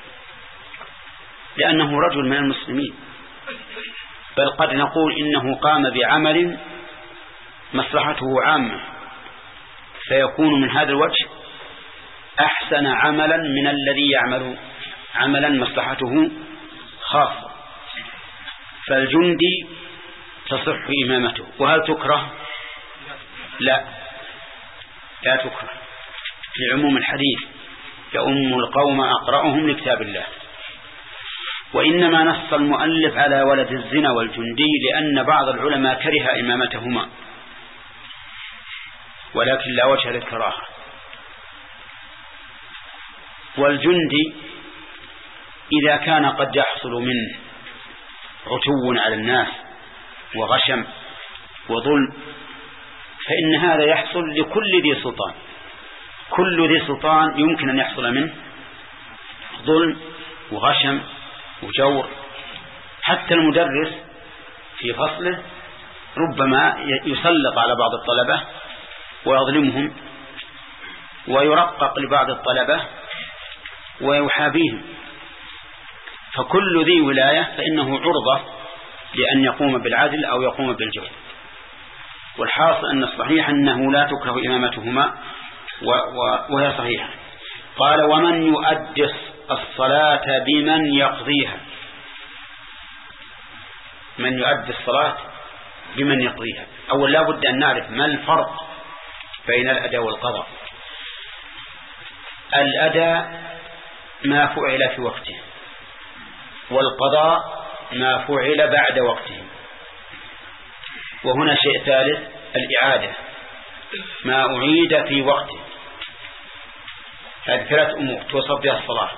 لأنه رجل من المسلمين، بل قد نقول إنه قام بعمل مصلحته عامة، فيكون من هذا الوجه أحسن عملا من الذي يعمل عملا مصلحته خاصة. فالجندي تصح إمامته. وهل تكره؟ لا، لا تكره، لعموم الحديث: يؤم القوم أقرأهم لكتاب الله. وإنما نص المؤلف على ولد الزنا والجندي لأن بعض العلماء كره إمامتهما، ولكن لا وجه للكراهة. والجندي إذا كان قد يحصل منه عتو على الناس وغشم وظلم، فإن هذا يحصل لكل ذي سلطان. كل ذي سلطان يمكن أن يحصل منه ظلم وغشم وجور. حتى المدرس في فصله ربما يسلط على بعض الطلبة ويظلمهم، ويرقق لبعض الطلبة ويحابيهم. فكل ذي ولاية فإنه عرضة لأن يقوم بالعدل أو يقوم بالجور. والحاصل أن الصحيح أنه لا تكره إمامتهما، وهي صحيحة. قال: ومن يؤدي الصلاة بمن يقضيها. من يؤدي الصلاة بمن يقضيها. أولا لا بد أن نعرف ما الفرق بين الأداء والقضاء. الأداء ما فعل في وقته، والقضاء ما فعل بعد وقته. وهنا شيء ثالث: الإعادة، ما أعيد في وقته. هذه ثلاث أمور توصف بها الصلاة: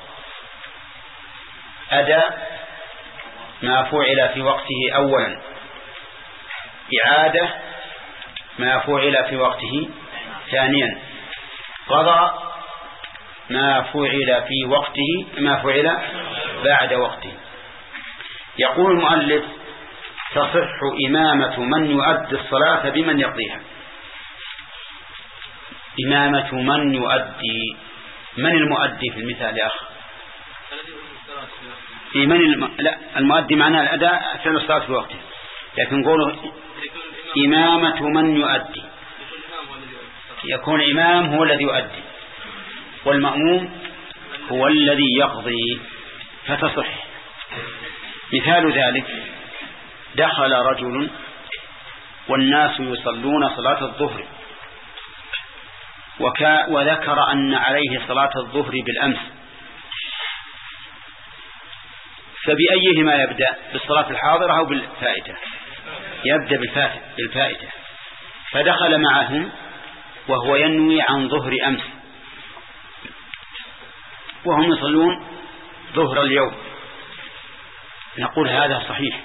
أداء ما فعل في وقته أولا، إعادة ما فعل في وقته. ثانيا قضى ما فعل في وقته ما فعل بعد وقته. يقول المؤلف تصح إمامة من يؤدي الصلاة بمن يقضيها. إمامة من يؤدي، من المؤدي في المثال يا أخ؟ في من الم... لا المؤدي معناه الأداء فعل الصلاة في وقته، لكن نقول إمامة من يؤدي، يكون إمام هو الذي يؤدي والمأموم هو الذي يقضي فتصح. مثال ذلك دخل رجل والناس يصلون صلاة الظهر وكا وذكر أن عليه صلاة الظهر بالأمس، فبأيهما يبدأ؟ بالصلاة الحاضرة أو بالفائتة؟ يبدأ بالفائتة. فدخل معهم وهو ينوي عن ظهر أمس وهم يصلون ظهر اليوم، نقول هذا صحيح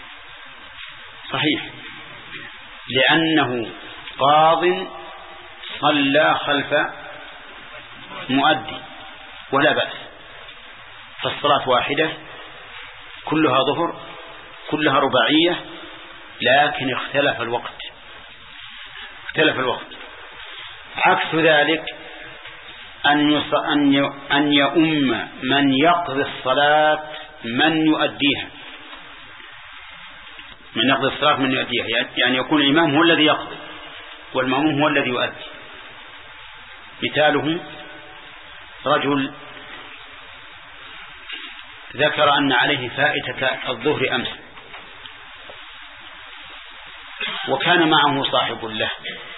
صحيح لأنه قاض صلى خلف مؤدي ولا بأس، فالصلاة واحدة كلها ظهر كلها رباعية، لكن اختلف الوقت اختلف الوقت. عكس ذلك أن يص... أن ي... أن يؤم من يقضي الصلاة من يؤديها من يقضي الصلاة من يؤديها، يعني يكون الإمام هو الذي يقضي والمأموم هو الذي يؤدي. مثاله رجل ذكر أن عليه فائتة الظهر أمس وكان معه صاحب له،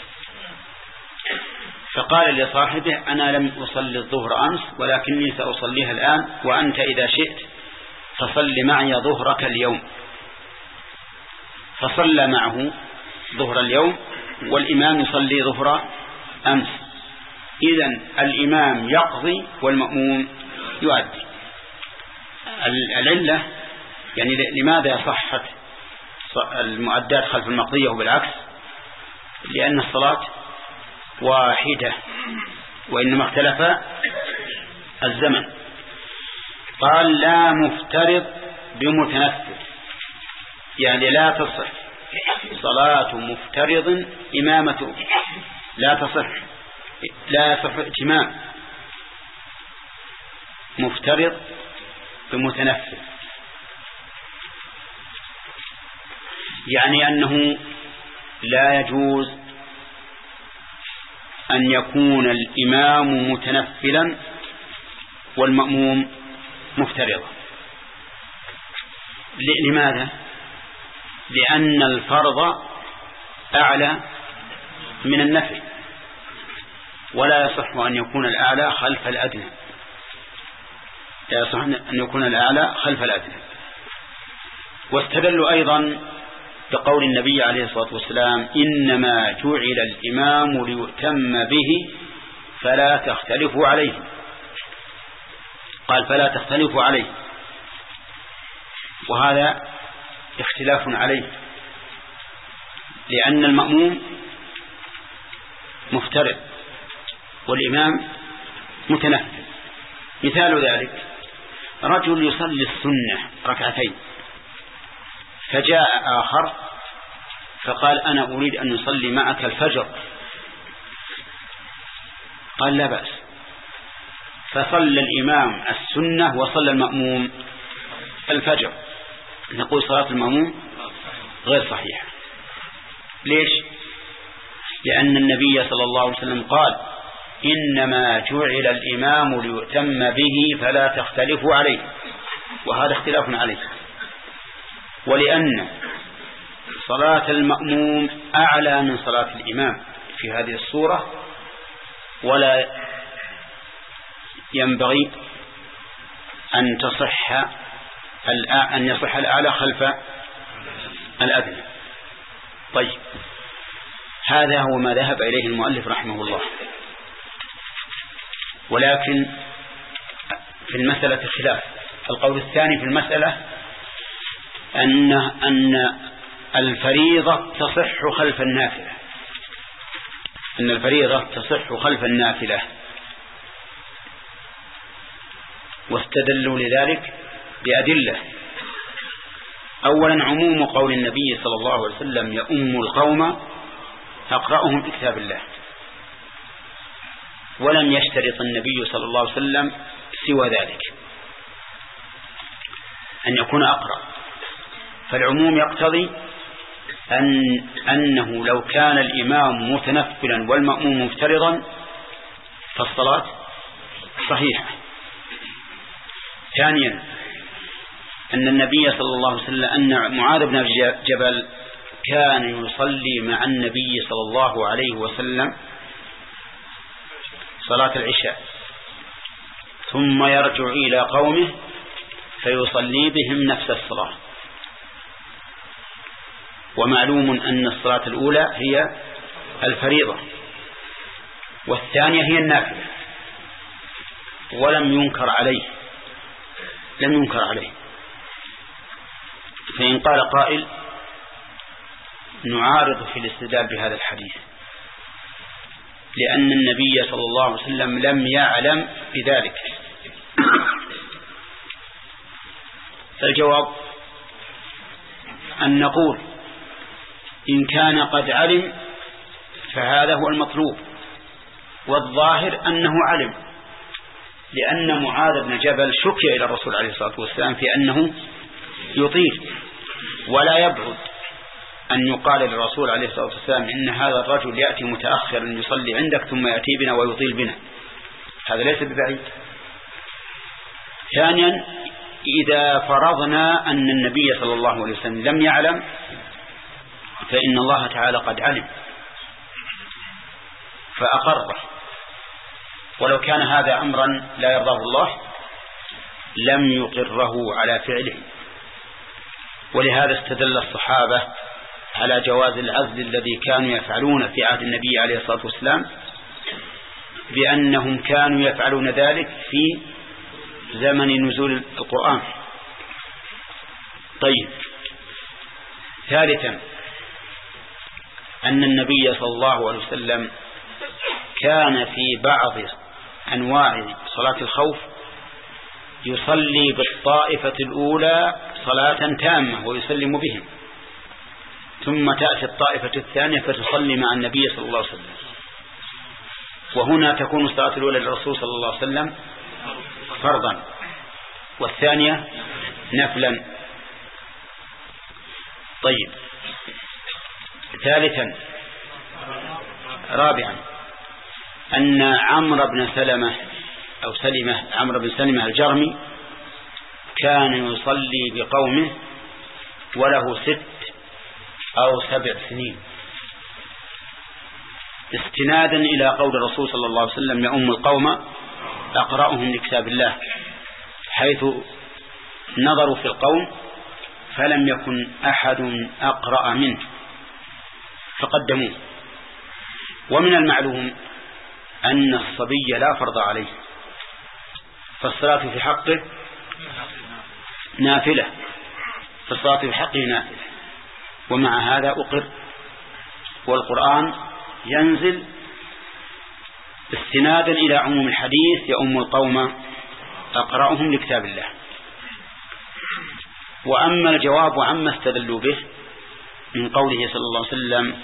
فقال لصاحبه أنا لم أصلي الظهر أمس ولكني سأصليها الآن، وأنت إذا شئت فصل معي ظهرك اليوم. فصلى معه ظهر اليوم والإمام يصلي ظهر أمس، إذن الإمام يقضي والمأموم يؤدي. العلة يعني لماذا صحت المؤدات خلف المقضية وبالعكس؟ لأن الصلاة واحدة وإنما اختلف الزمن. قال لا مفترض بمتنفل، يعني لا تصح صلاة مفترض إمامته، لا تصح لا يصح ائتمام مفترض بمتنفل، يعني أنه لا يجوز أن يكون الإمام متنفلا والمأموم مفترضا. لماذا؟ لأن الفرض أعلى من النفل، ولا يصح أن يكون الأعلى خلف الأدنى، لا يصح أن يكون الأعلى خلف الأدنى. واستدلوا أيضا بقول النبي عليه الصلاة والسلام إنما جعل الإمام ليؤتم به فلا تختلفوا عليه، قال فلا تختلفوا عليه، وهذا اختلاف عليه لأن المأموم مفترض والإمام متنفل. مثال ذلك رجل يصلي السنة ركعتين فجاء آخر فقال أنا أريد أن يصلي معك الفجر، قال لا بأس، فصلى الإمام السنة وصلى المأموم الفجر، نقول صلاة المأموم غير صحيحة. ليش؟ لأن النبي صلى الله عليه وسلم قال إنما جعل الإمام ليؤتم به فلا تختلفوا عليه، وهذا اختلاف عليه. ولأن صلاة المأموم أعلى من صلاة الإمام في هذه الصورة، ولا ينبغي أن تصح أن يصح الأعلى خلف الأدنى. طيب هذا هو ما ذهب إليه المؤلف رحمه الله. ولكن في المسألة خلاف. القول الثاني في المسألة أن أن الفريضة تصح خلف النافلة، أن الفريضة تصح خلف النافلة، واستدلوا لذلك بأدلة. أولا عموم قول النبي صلى الله عليه وسلم يؤم القوم أقرأهم بكتاب الله، ولم يشترط النبي صلى الله عليه وسلم سوى ذلك أن يكون أقرأ، فالعموم يقتضي أن أنه لو كان الإمام متنفلا والمأموم مفترضا فالصلاة صحيحة. ثانيا أن النبي صلى الله عليه وسلم أن معاذ بن جبل كان يصلي مع النبي صلى الله عليه وسلم صلاة العشاء ثم يرجع إلى قومه فيصلي بهم نفس الصلاة. ومعلوم أن الصلاة الأولى هي الفريضة والثانية هي النافلة، ولم ينكر عليه لم ينكر عليه فإن قال قائل نعارض في الاستدلال بهذا الحديث لأن النبي صلى الله عليه وسلم لم يعلم بذلك، فالجواب أن نقول إن كان قد علم فهذا هو المطلوب، والظاهر أنه علم، لأن معاذ بن جبل شكي إلى الرسول عليه الصلاة والسلام في أنه يطيل، ولا يبعد أن يقال للرسول عليه الصلاة والسلام إن هذا الرجل يأتي متأخرا يصلي عندك ثم يأتي بنا ويطيل بنا، هذا ليس ببعيد. ثانيا إذا فرضنا أن النبي صلى الله عليه وسلم لم يعلم فإن الله تعالى قد علم فأقره، ولو كان هذا أمرا لا يرضاه الله لم يقره على فعله. ولهذا استدل الصحابة على جواز العزل الذي كانوا يفعلون في عهد النبي عليه الصلاة والسلام بأنهم كانوا يفعلون ذلك في زمن نزول القرآن. طيب، ثالثا أن النبي صلى الله عليه وسلم كان في بعض أنواع صلاة الخوف يصلي بالطائفة الأولى صلاة تامة ويسلم بهم، ثم تأتي الطائفة الثانية فتصلي مع النبي صلى الله عليه وسلم، وهنا تكون الصلاة الأولى للرسول صلى الله عليه وسلم فرضا والثانية نفلا. طيب، ثالثا رابعا أن عمرو بن سلمة أو سلمة عمرو بن سلمة الجرمي كان يصلي بقومه وله ست أو سبع سنين، استنادا إلى قول الرسول صلى الله عليه وسلم يؤم القوم أقرأهم لكتاب الله، حيث نظروا في القوم فلم يكن أحد أقرأ منه فقدموه. ومن المعلوم أن الصبي لا فرض عليه، فالصلاة في حقه نافلة فالصلاة في حقه نافلة، ومع هذا أقر، والقرآن ينزل استنادا إلى عموم الحديث يؤم القوم أقرأهم لكتاب الله. وأما الجواب عما استدلوا به من قوله صلى الله عليه وسلم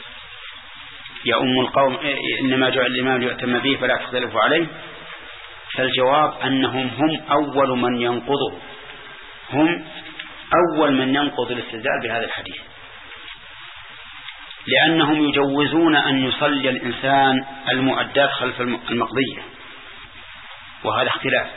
يؤم القوم إنما جعل الإمام ليؤتم به فلا تختلفوا عليه، فالجواب أنهم هم أول من ينقضه هم أول من ينقض الاستدلال بهذا الحديث، لأنهم يجوزون أن يصلي الإنسان المؤدات خلف المقضية، وهذا اختلاف.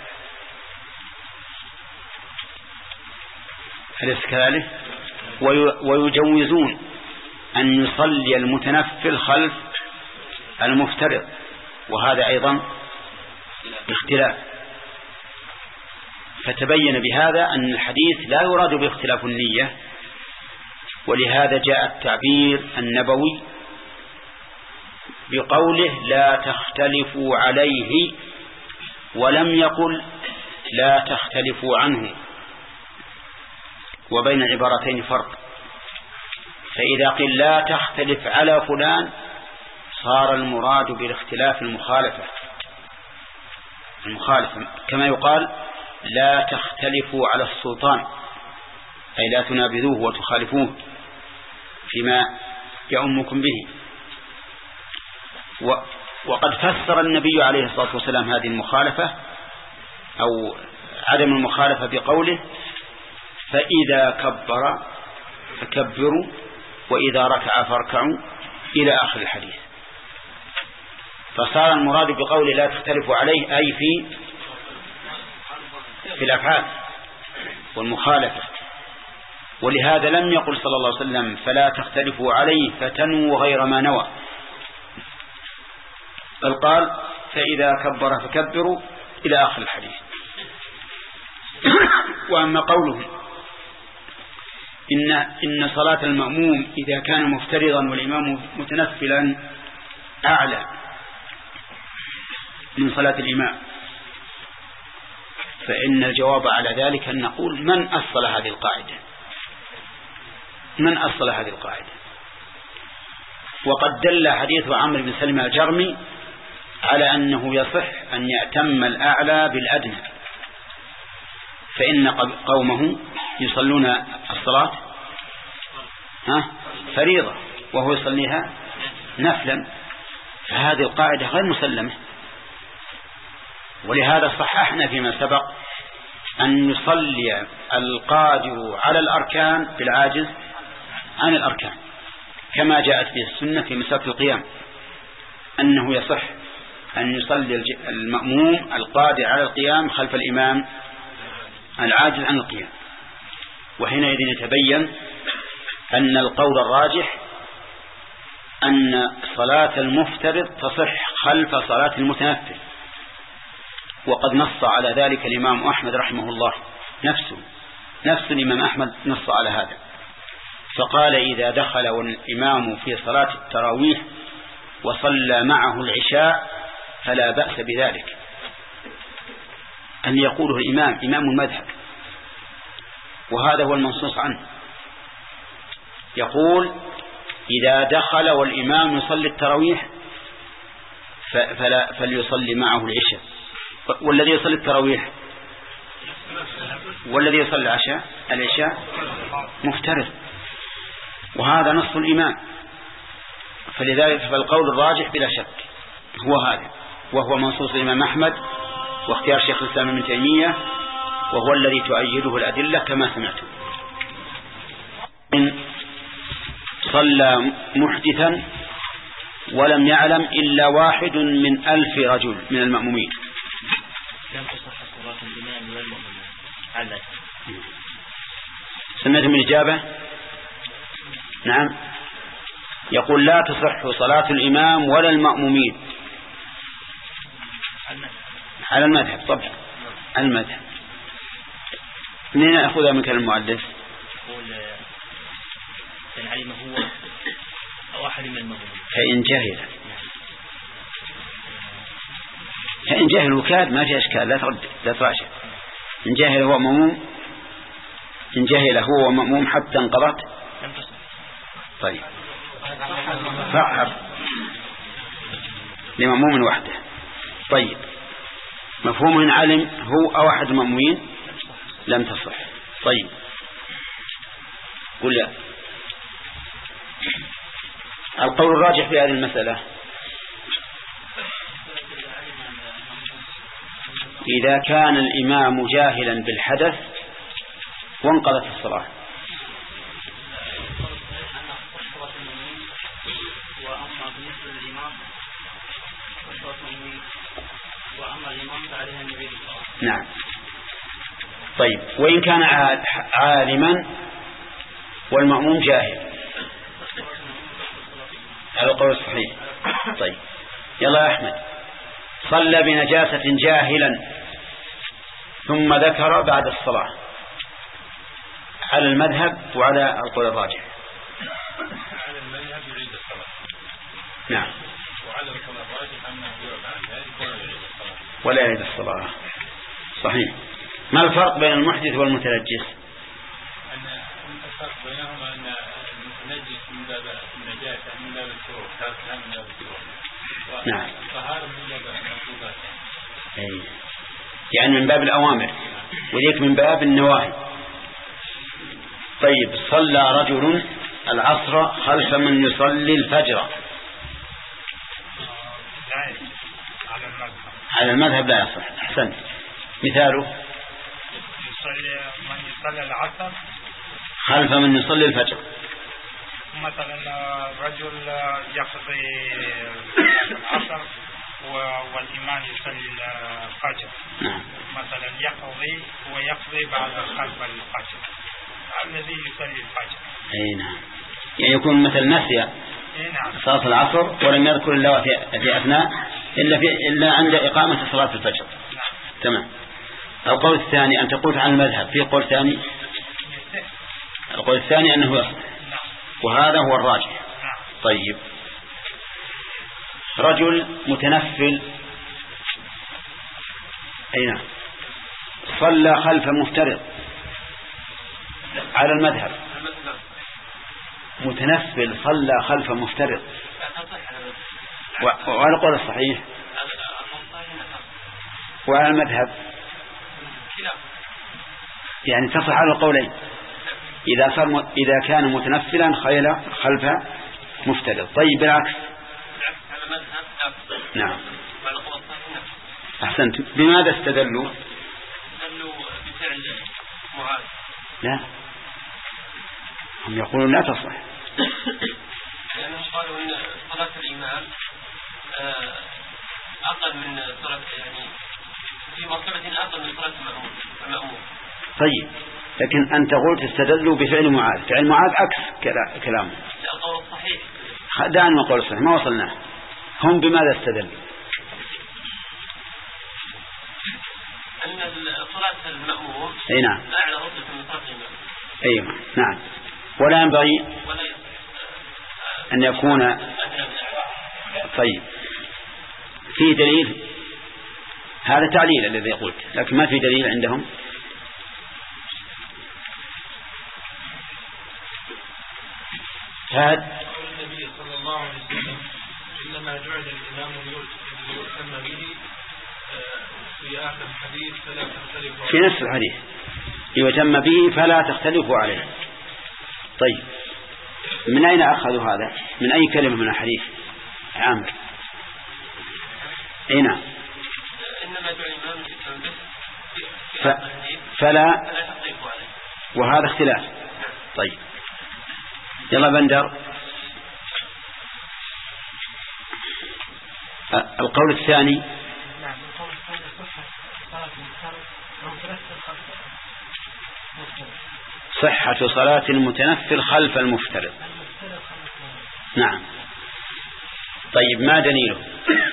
أليس كذلك؟ ويجوزون أن يصلي المتنفل خلف المفترض، وهذا أيضا اختلاف. فتبين بهذا أن الحديث لا يراد باختلاف النية، ولهذا جاء التعبير النبوي بقوله لا تختلفوا عليه، ولم يقل لا تختلفوا عنه، وبين العبارتين فرق. فإذا قيل لا تختلف على فلان صار المراد بالاختلاف المخالفة المخالفة كما يقال لا تختلفوا على السلطان، أي لا تنابذوه وتخالفوه فيما يؤمكم به. وقد فسر النبي عليه الصلاة والسلام هذه المخالفة أو عدم المخالفة بقوله فإذا كبر فكبروا وإذا ركع فاركعوا إلى آخر الحديث. فصار المراد بقوله لا تختلفوا عليه أي في في الأفعال والمخالفة. ولهذا لم يقل صلى الله عليه وسلم فلا تختلفوا عليه فتنوا غير ما نوى، بل قال فإذا كبر فكبروا إلى آخر الحديث. وأما قوله إن, إن صلاة المأموم إذا كان مفترضا والإمام متنفلا أعلى من صلاة الإمام، فإن الجواب على ذلك أن نقول من أصل هذه القاعدة من أصل هذه القاعدة وقد دل حديث عمرو بن سلمة الجرمي على أنه يصح أن يأتم الأعلى بالأدنى، فإن قومه يصلون الصلاة ها فريضة وهو يصليها نفلا، فهذه القاعدة غير مسلمة. ولهذا صححنا فيما سبق أن يصلي القادر على الأركان بالعاجز عن الأركان، كما جاءت في السنة في مسألة القيام أنه يصح أن يصلي المأموم القادر على القيام خلف الإمام العاجز عن القيام. وحينئذ يتبين أن القول الراجح أن صلاة المفترض تصح خلف صلاة المتنفل، وقد نص على ذلك الإمام أحمد رحمه الله نفسه نفس الإمام أحمد نص على هذا، فقال إذا دخل الإمام في صلاة التراويح وصلى معه العشاء فلا بأس بذلك. أن يقوله الإمام إمام المذهب، وهذا هو المنصوص عنه، يقول إذا دخل والإمام يصلي التراويح فلا فليصلي معه العشاء، والذي يصلي التراويح والذي يصلي العشاء العشاء مفترض، وهذا نص الإمام. فلذلك فالقول الراجح بلا شك هو هذا، وهو منصوص الإمام أحمد واختيار شيخ الإسلام ابن تيمية، وهو الذي تؤيده الأدلة كما سمعتم. إن صلى محدثا ولم يعلم إلا واحد من ألف رجل من المأمومين لم تصح صلاة الإمام والمأمومين على سمعتم الإجابة؟ نعم، يقول لا تصح صلاة الإمام ولا المأمومين على المذهب. طبعا المذهب منين أخذها من كلام المؤلف؟ يقول إن علم هو أو أحد من المأمومين فإن جهل فإن جهل وكاد ما في أشكال، لا ترد لا تراجع. إن جهل هو مأموم إن جهل هو مأموم حتى انقضت لم تصح. طيب صحر لمأموم وحده. طيب مفهوم إن علم هو أو أحد المأمومين لم تصح. طيب قل لا. القول الراجح في هذه المسألة إذا كان الإمام جاهلا بالحدث وانقضت الصلاة. نعم. طيب وإن كان عالما والمأموم جاهل هذا القول الصحيح. طيب يلا يا أحمد، صلى بنجاسة جاهلا ثم ذكر بعد الصلاة على المذهب وعلى القول الراجح. على المذهب يريد الصلاة. نعم. وعلى القول الراجح أنه يعبد ذلك ولا يريد الصلاة. ولا يريد الصلاة. صحيح. ما الفرق بين المحدث والمتنجس؟ أن الفرق بينهما أن نجس من باب النجاسة من باب الشروط تركها من باب الشروط. نعم. الطهارة من باب المطلوبات. أي. يعني من باب الأوامر وليك من باب النواهي. طيب صلى رجل العصر خلف من يصلي الفجر. على المذهب. على المذهب لا يصح. أحسنت. مثاله يصلي من يصلي العصر خلف من يصلي الفجر. مثلا رجل يقضي العصر والإمام يصلي الفجر. نعم. مثلا يقضي ويقضي بعد خلف الفجر الذي يصلي الفجر. أي نعم. يعني يكون مثل نسي صلاة العصر ولم يذكر الله في أثناء إلا, في إلا عند إقامة صلاة الفجر. نعم. تمام. القول الثاني أن تقول عن المذهب. في قول ثاني القول الثاني أنه يصح وهذا هو الراجح. طيب رجل متنفل أي نعم صلى خلف مفترض على المذهب. متنفل صلى خلف مفترض وعلى القول الصحيح وعلى المذهب يعني تصح على القولين إذا صار إذا كان متنفلا خلف مفترض. طيب بالعكس. نعم. أحسنت. بماذا استدلوا؟ استدلوا بفعل معاذ. لا هم يقولون لا تصح لأنهم قالوا أن صلاة الإمام أقل من صلاة يعني في مرتبة أقل من صلاة المأموم. طيب لكن أنت قلت استدلوا بفعل معاذ. فعل معاذ عكس كلامه. لا القول الصحيح. دعنا القول الصحيح ما وصلنا. هم بماذا استدلوا؟ أن صلاة المأموم أي نعم أعلى رتبة من صلاة الإمام. أيوة نعم. ولا ينبغي أن يكون. طيب في دليل هذا تعليل الذي قلت لكن ما في دليل عندهم. هذا النبي صلى الله عليه وسلم إنما جعل الإمام ليؤتم به في آخر الحديث فلا تختلفوا في نفس الحديث يؤتم به فلا تختلفوا عليه. طيب من أين أخذوا هذا؟ من أي كلمة من الحديث عامر؟ أين؟ إنما جعل الإمام ليؤتم ف... فلا تختلفوا عليه وهذا اختلاف. طيب يلا بندر. القول الثاني. نعم القول الثاني صحة صلاة المفترض ومتنفل خلف المفترض. صحة صلاة المتنفل خلف المفترض. نعم. طيب ما دليله؟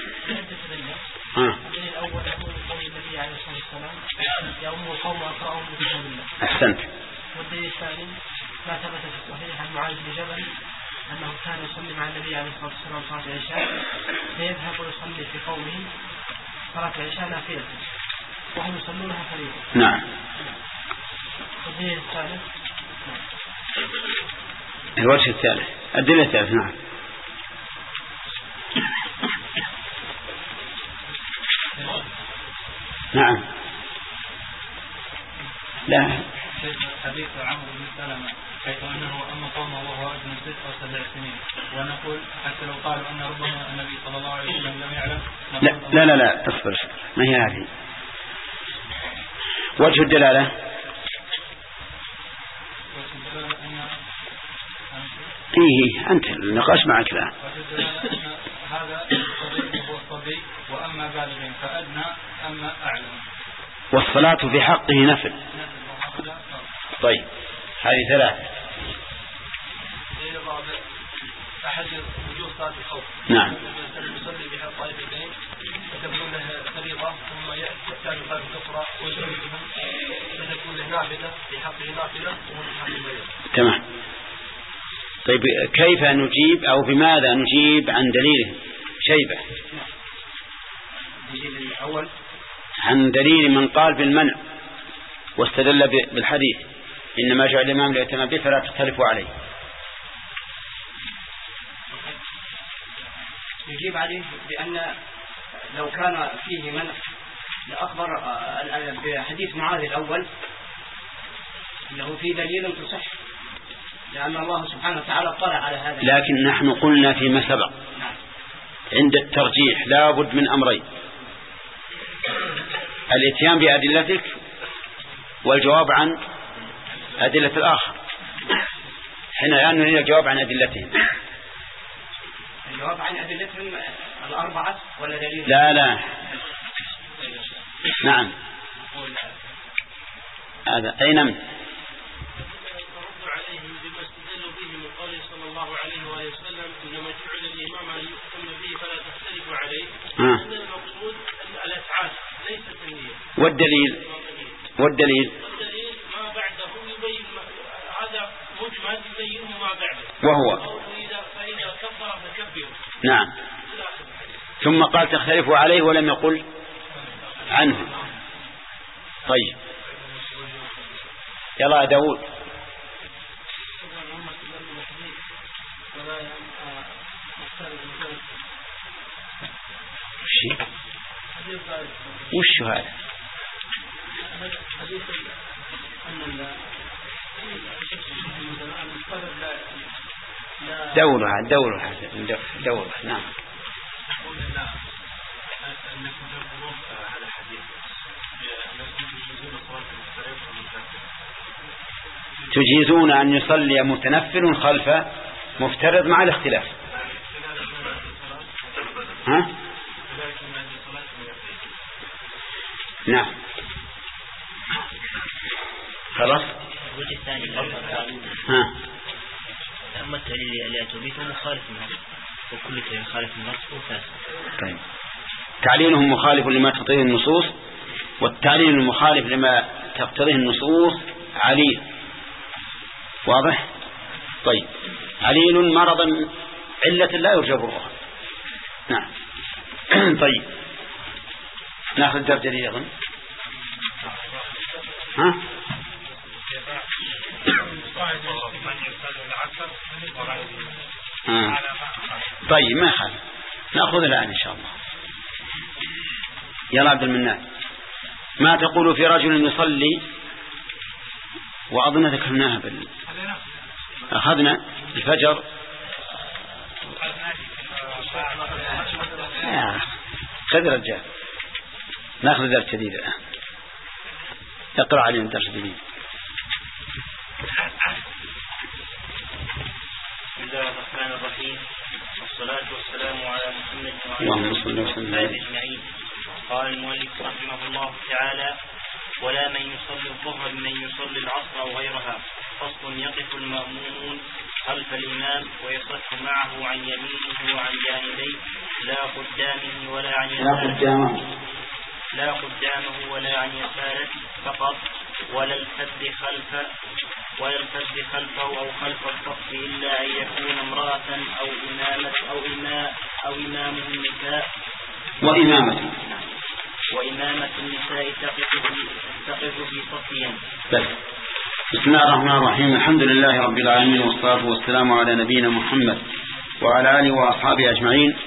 ها. الدليل الأول يقول قول النبي عليه الصلاة والسلام يوم القوم أقرأهم بكتاب الله. أحسنت. والدليل الثاني ما ثبت في الصحيح عن معاذ بن جبل أنه كان يصلي مع النبي عليه الصلاة والسلام صلاة العشاء فيذهب ويصلي في قومه صلاة العشاء نافلة وهم يصلونها فريضة. نعم. والدليل الثالث الوجه الثالث الدليل الثالث. نعم. نعم. لا حديث عمرو بن سلمة حيث أنه أما قومه وهو ابن ست أو سبع سنين ونقول حتى لو قالوا أن ربما النبي صلى الله عليه وسلم لم يعلم. لا لا لا, لا. تصبر ما هي هذه. وجه الدلالة إيه أنت النقاش معك. لا هذا الصبي هو الصبي وأما بالغ فأدنى أما أعلم والصلاة في حقه نفل. طيب هذه ثلاثة. أحد وجوه صلاة الخوف. نعم. يصلي بها الطائفتين فتكون له فريضة ثم يحتاج طائفة أخرى ويصلي بهم فتكون له نافلة في حقه نافلة وفي حقه فريضة. تمام. طيب كيف نجيب أو بماذا نجيب عن دليله شيبة؟ الدليل الأول عن دليل من قال بالمنع واستدل بالحديث إنما جعل الإمام ليؤتم به فلا تختلفوا عليه. يجيب عليه بأن لو كان فيه منع لأخبر بحديث معاذ الأول أنه في دليل تصح، لأن الله سبحانه وتعالى اطلع على هذا. لكن نحن قلنا فيما سبق عند الترجيح لا بد من أمرين: الاتيان بأدلتك والجواب عن أدلة الآخر. حين الآن نريد الجواب عن أدلتهم. الجواب عن أدلتهم الأربعة ولا دليل؟ لا لا نعم هذا أي نعم. عليهم بما استدلوا به من قوله صلى الله عليه وآله وسلم إنما جعل الإمام أن يؤتم به فلا تختلفوا عليه. أن المقصود الأفعال ليست النية. والدليل والدليل والدليل ما بعده يبين هذا مجمل يبينه ما بعده وهو فإذا كبر فكبروا. نعم. ثم قال تختلفوا عليه ولم يقل عنه. طيب يلا داود. وش هذا؟ دورها دورها دورها نعم. تجيزون أن يصلي متنفل خلف مفترض مع الاختلاف. ها؟ نعم خلاص. الوجه الثاني ها أما التعليل اللي أتوا به مخالف النص، وكل شيء مخالف النص هو فاسد. طيب تعليلهم مخالف لما تقتضيه النصوص، والتعليل المخالف لما تقتضيه النصوص عليل. واضح؟ طيب عليل مرضا علة لا يرجى برها. نعم. طيب ناخذ درس جديد أظن. ها؟ آه. طيب ما خالف نأخذ الآن إن شاء الله. يلا عبد المنان، ما تقول في رجل يصلي؟ وأظن ذكرناها بال... أخذنا الفجر. آه. خذ رجال نأخذ درس جديد الآن. اقرأ علينا درس جديد. بسم الله الرحمن الرحيم، والصلاة والسلام على محمد وعلى آله أجمعين. قال المؤلف رحمه الله تعالى: ولا من يصلي الظهر من يصلي العصر أو غيرها. فصل: يقف المأمومون خلف الإمام ويصف معه عن يمينه وعن جانبيه، لا قدامه ولا عن يساره، لا قدامه ولا عن يساره فقط، ولا الفد خلف ولا الفد خلفه أو خلف الصف، إلا أن يكون امرأة أو إمامة أو إماء أو إمامه النساء وإمامة وإمامة النساء تقف تقف في صفهم. بس. بسم الله الرحمن الرحيم، الحمد لله رب العالمين، والصلاة والسلام على نبينا محمد وعلى آله وأصحابه أجمعين.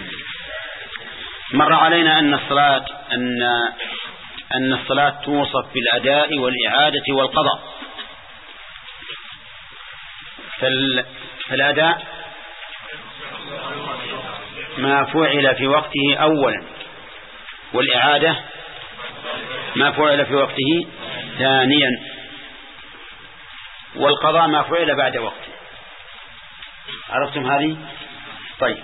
مر علينا أن الصلاة أن أن الصلاة توصف بالأداء والإعادة والقضاء. فالأداء ما فعل في وقته أولا، والإعادة ما فعل في وقته ثانيا، والقضاء ما فعل بعد وقته. عرفتم هذه؟ طيب.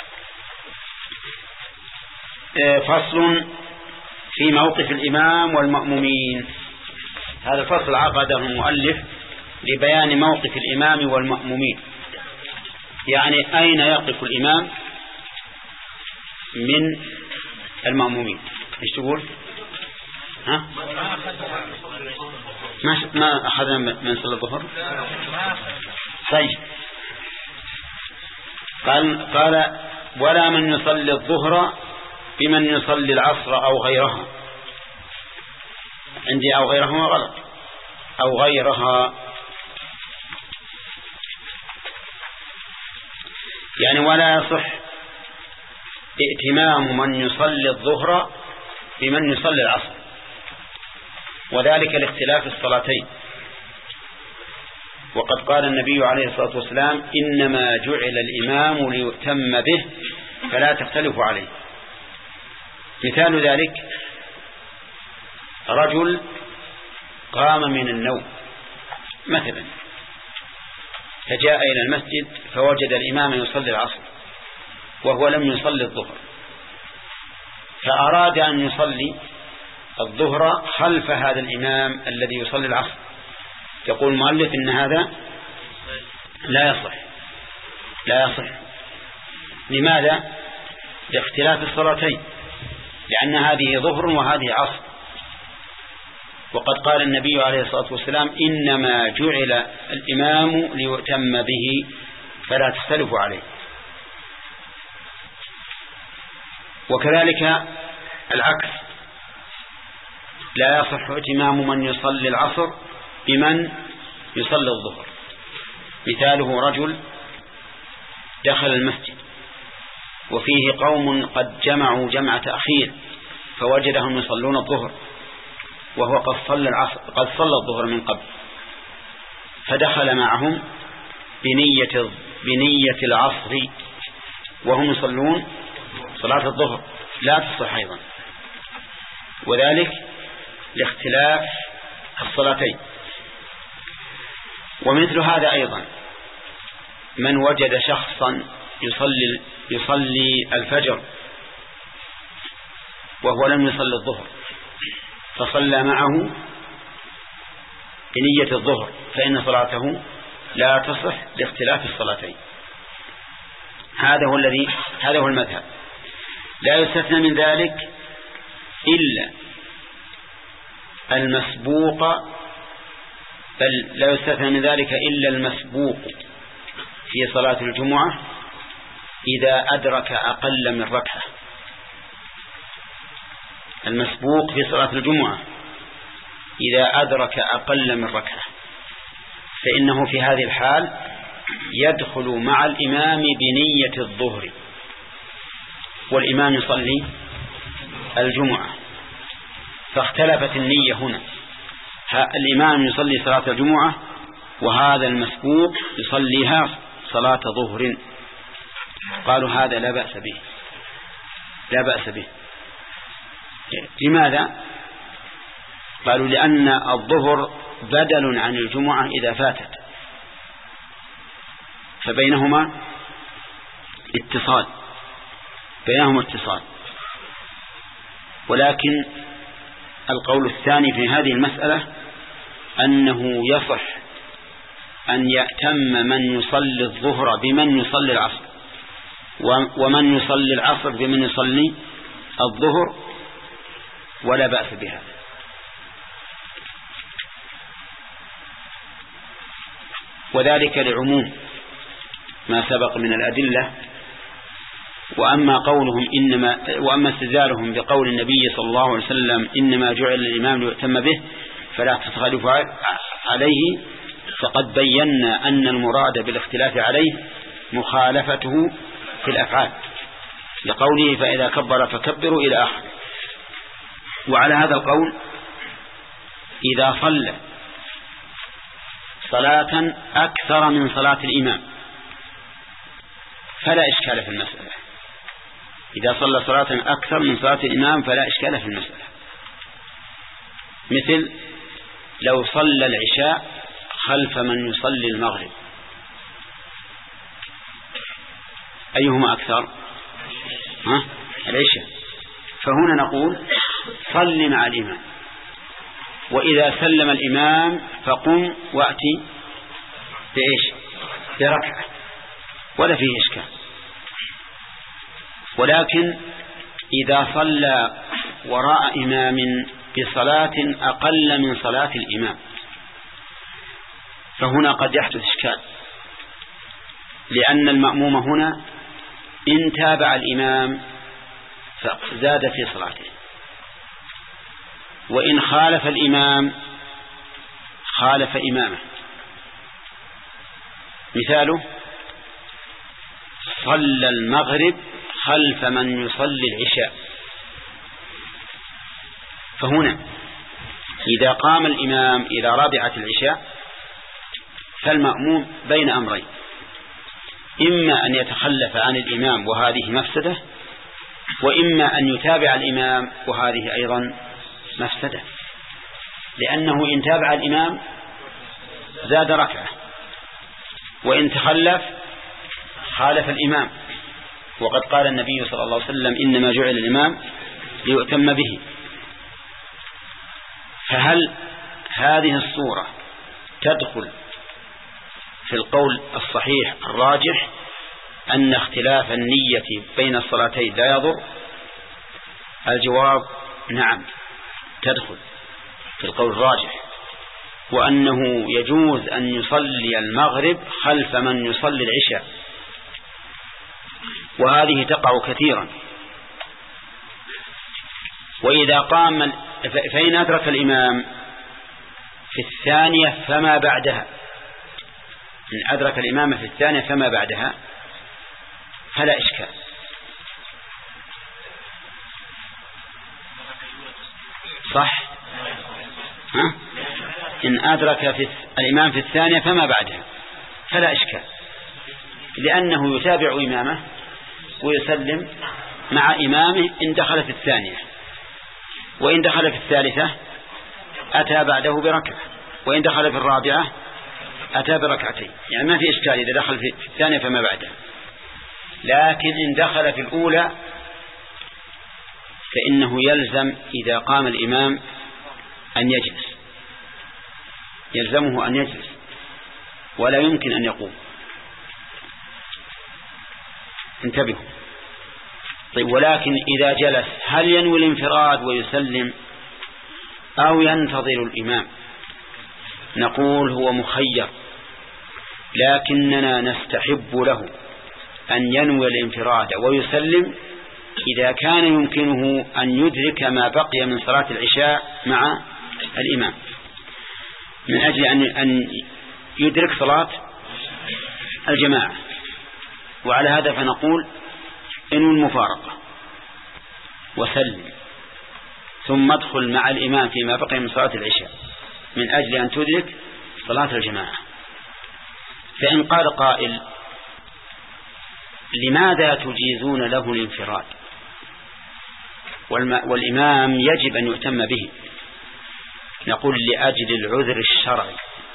فصل في موقف الإمام والمأمومين. هذا الفصل عقده المؤلف لبيان موقف الإمام والمأمومين، يعني أين يقف الإمام من المأمومين. ايش تقول؟ ها؟ ما ما أخذنا من صلاة الظهر. طيب. قال قال ولا من يصلي الظهر بمن يصلي العصر أو غيرها. عندي أو غيرها غلط، أو غيرها يعني ولا يصح ائتمام من يصلي الظهر بمن يصلي العصر، وذلك لاختلاف الصلاتين. وقد قال النبي عليه الصلاة والسلام: إنما جعل الإمام ليؤتم به فلا تختلفوا عليه. مثال ذلك: رجل قام من النوم مثلا فجاء إلى المسجد فوجد الإمام يصلي العصر وهو لم يصلي الظهر، فأراد أن يصلي الظهر خلف هذا الإمام الذي يصلي العصر. يقول المؤلف إن هذا لا يصح لا يصح لماذا؟ لاختلاف الصلاتين، لأن هذه ظهر وهذه عصر. وقد قال النبي عليه الصلاة والسلام: إنما جعل الإمام ليؤتم به فلا تختلفوا عليه. وكذلك العكس، لا يصح اتمام من يصلي العصر بمن يصلي الظهر. مثاله: رجل دخل المسجد وفيه قوم قد جمعوا جمع تأخير فوجدهم يصلون الظهر وهو قد صلى العصر قد صلى الظهر من قبل، فدخل معهم بنية بنية العصر وهم يصلون صلاة الظهر، لا تصح أيضا، وذلك لاختلاف الصلاتين. ومثل هذا أيضا من وجد شخصا يصلي يصلي الفجر وهو لم يصلي الظهر فصلى معه بنية الظهر، فإن صلاته لا تصح لاختلاف الصلاتين. هذا هو الذي هذا هو المذهب. لا يستثنى من ذلك إلا المسبوق، بل لا يستثنى من ذلك إلا المسبوق في صلاة الجمعة إذا أدرك أقل من ركعة. المسبوق في صلاة الجمعة إذا أدرك أقل من ركعة، فإنه في هذه الحال يدخل مع الإمام بنية الظهر، والإمام يصلي الجمعة، فاختلفت النية هنا. الإمام يصلي صلاة الجمعة وهذا المسبوق يصليها صلاة ظهر. قالوا هذا لا بأس به لا بأس به لماذا؟ قالوا لأن الظهر بدل عن الجمعة إذا فاتت، فبينهما اتصال بينهما اتصال ولكن القول الثاني في هذه المسألة أنه يصح أن يأتم من يصلي الظهر بمن يصلي العصر، ومن يصلي العصر بمن يصلي الظهر، ولا بأس بها. وذلك لعموم ما سبق من الأدلة. وأما قولهم إنما وأما استدلالهم بقول النبي صلى الله عليه وسلم: إنما جعل الإمام ليؤتم به فلا تختلفوا عليه، فقد بينا أن المراد بالاختلاف عليه مخالفته في الأفعال، لقوله: فإذا كبر فكبروا إلى آخر. وعلى هذا القول إذا صلى صلاة أكثر من صلاة الإمام فلا إشكال في المسألة. إذا صلى صلاة أكثر من صلاة الإمام فلا إشكال في المسألة. مثل لو صلى العشاء خلف من يصلي المغرب، أيهما أكثر؟ ها؟ العشاء. فهنا نقول: صل مع الإمام، وإذا سلم الإمام فقم وأتي بإيش؟ بركعة، ولا فيه إشكال. ولكن إذا صلى وراء إمام بصلاة أقل من صلاة الإمام فهنا قد يحدث إشكال، لأن المأموم هنا إن تابع الإمام فزاد في صلاته، وإن خالف الإمام خالف إمامه. مثاله: صلى المغرب خلف من يصلي العشاء. فهنا إذا قام الإمام إلى رابعة العشاء فالمأموم بين أمرين: إما أن يتخلف عن الإمام وهذه مفسدة، وإما أن يتابع الإمام وهذه أيضا مفسدة، لأنه إن تابع الإمام زاد ركعة، وإن تخلف خالف الإمام. وقد قال النبي صلى الله عليه وسلم: إنما جعل الإمام ليؤتم به. فهل هذه الصورة تدخل في القول الصحيح الراجح أن اختلاف النية بين الصلاتين لا يضر؟ الجواب: نعم، تدخل في القول الراجح، وأنه يجوز أن يصلي المغرب خلف من يصلي العشاء، وهذه تقع كثيرا. وإذا قام فإن أدرك الإمام في الثانية فما بعدها، إن أدرك الإمام في الثانية فما بعدها فلا إشكال. صح؟ ها؟ إن أدرك في الإمام في الثانية فما بعدها فلا إشكال، لأنه يتابع إمامه ويسلم مع إمامه إن دخل في الثانية، وإن دخل في الثالثة أتى بعده بركعة، وإن دخل في الرابعة أتى بركعتين، يعني ما في إشكال إذا دخل في الثانية فما بعدها. لكن إن دخل في الأولى فإنه يلزم إذا قام الإمام أن يجلس، يلزمه أن يجلس ولا يمكن أن يقوم. انتبهوا. طيب، ولكن إذا جلس هل ينوي الانفراد ويسلم أو ينتظر الإمام؟ نقول هو مخير، لكننا نستحب له أن ينوي الانفراد ويسلم إذا كان يمكنه أن يدرك ما بقي من صلاة العشاء مع الإمام، من أجل أن يدرك صلاة الجماعة. وعلى هذا فنقول إنه المفارقة وسلم، ثم ادخل مع الإمام فيما بقي من صلاة العشاء من أجل أن تدرك صلاة الجماعة. فإن قال قائل: لماذا تجيزون له الانفراد والإمام يجب أن يؤتم به؟ نقول: لأجل العذر الشرعي،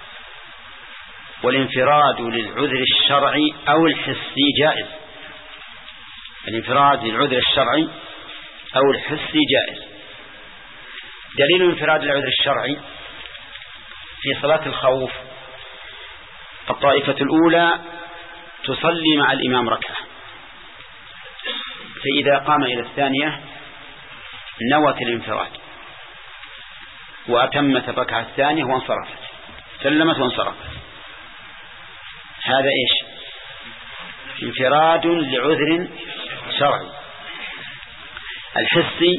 والانفراد للعذر الشرعي أو الحسي جائز. الانفراد للعذر الشرعي أو الحسي جائز. دليل انفراد العذر الشرعي في صلاة الخوف: الطائفة الأولى تصلي مع الإمام ركعة، فإذا قام إلى الثانية نوت الانفراد وأتمت الركعة الثانية وانصرفت، سلمت وانصرفت. هذا إيش؟ انفراد لعذر شرعي. الحسي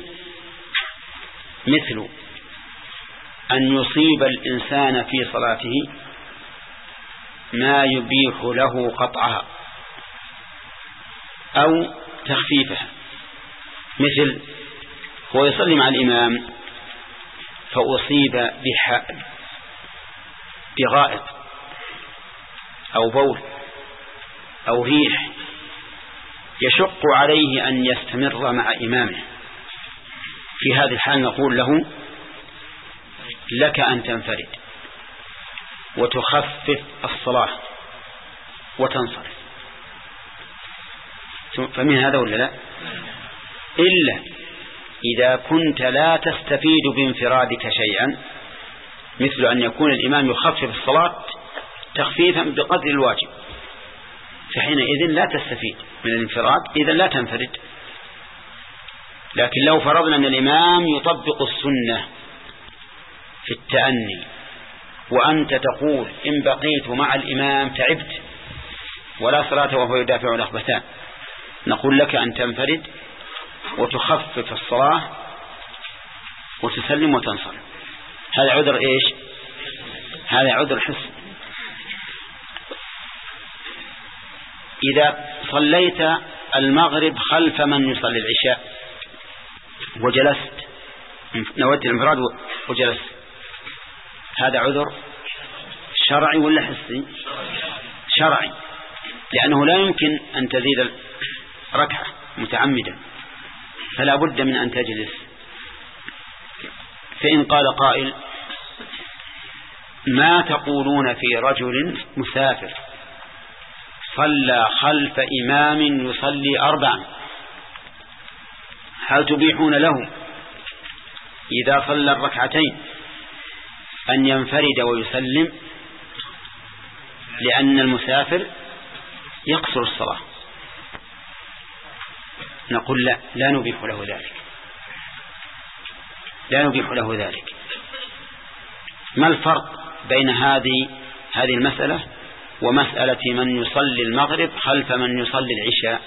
مثل أن يصيب الإنسان في صلاته ما يبيح له قطعها أو تخفيفها، مثل هو يصلي مع الإمام فأصيب بغائط أو بول أو ريح يشق عليه أن يستمر مع إمامه. في هذه الحال نقول له: لك أن تنفرد وتخفف الصلاة وتنصرف. فمن هذا ولا لا؟ إلا إذا كنت لا تستفيد بانفرادك شيئا، مثل أن يكون الإمام يخفف الصلاة تخفيفا بقدر الواجب، فحينئذ لا تستفيد من الانفراد، إذا لا تنفرد. لكن لو فرضنا أن الإمام يطبق السنة في التأني وأنت تقول: إن بقيت مع الإمام تعبت ولا صلاة وهو يدافع الأخبثان، نقول لك أن تنفرد وتخفف الصلاة وتسلم وتنصرف. هذا عذر إيش؟ هذا عذر حسن. إذا صليت المغرب خلف من يصلي العشاء وجلست، نويت الانفراد وجلست، هذا عذر شرعي ولا حسي؟ شرعي، لأنه لا يمكن أن تزيد ركعة متعمدا، فلا بد من أن تجلس. فإن قال قائل ما تقولون في رجل مسافر صلى خلف إمام يصلي أربعا، هل تبيحون له إذا صلى الركعتين أن ينفرد ويسلم؟ لأن المسافر يقصر الصلاة. نقول لا، لا نبيح له ذلك، لا نبيح له ذلك. ما الفرق بين هذه هذه المسألة ومسألة من يصلي المغرب خلف من يصلي العشاء؟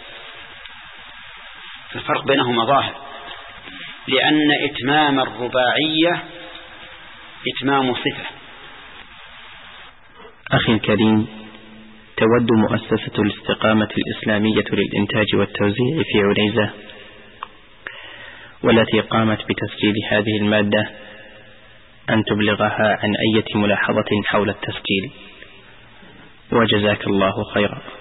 الفرق بينهما ظاهر، لأن إتمام الرباعية إتمام صفة. أخي الكريم، تود مؤسسة الاستقامة الإسلامية للإنتاج والتوزيع في عنيزة، والتي قامت بتسجيل هذه المادة، أن تبلغها عن أي ملاحظة حول التسجيل، وجزاك الله خيرا.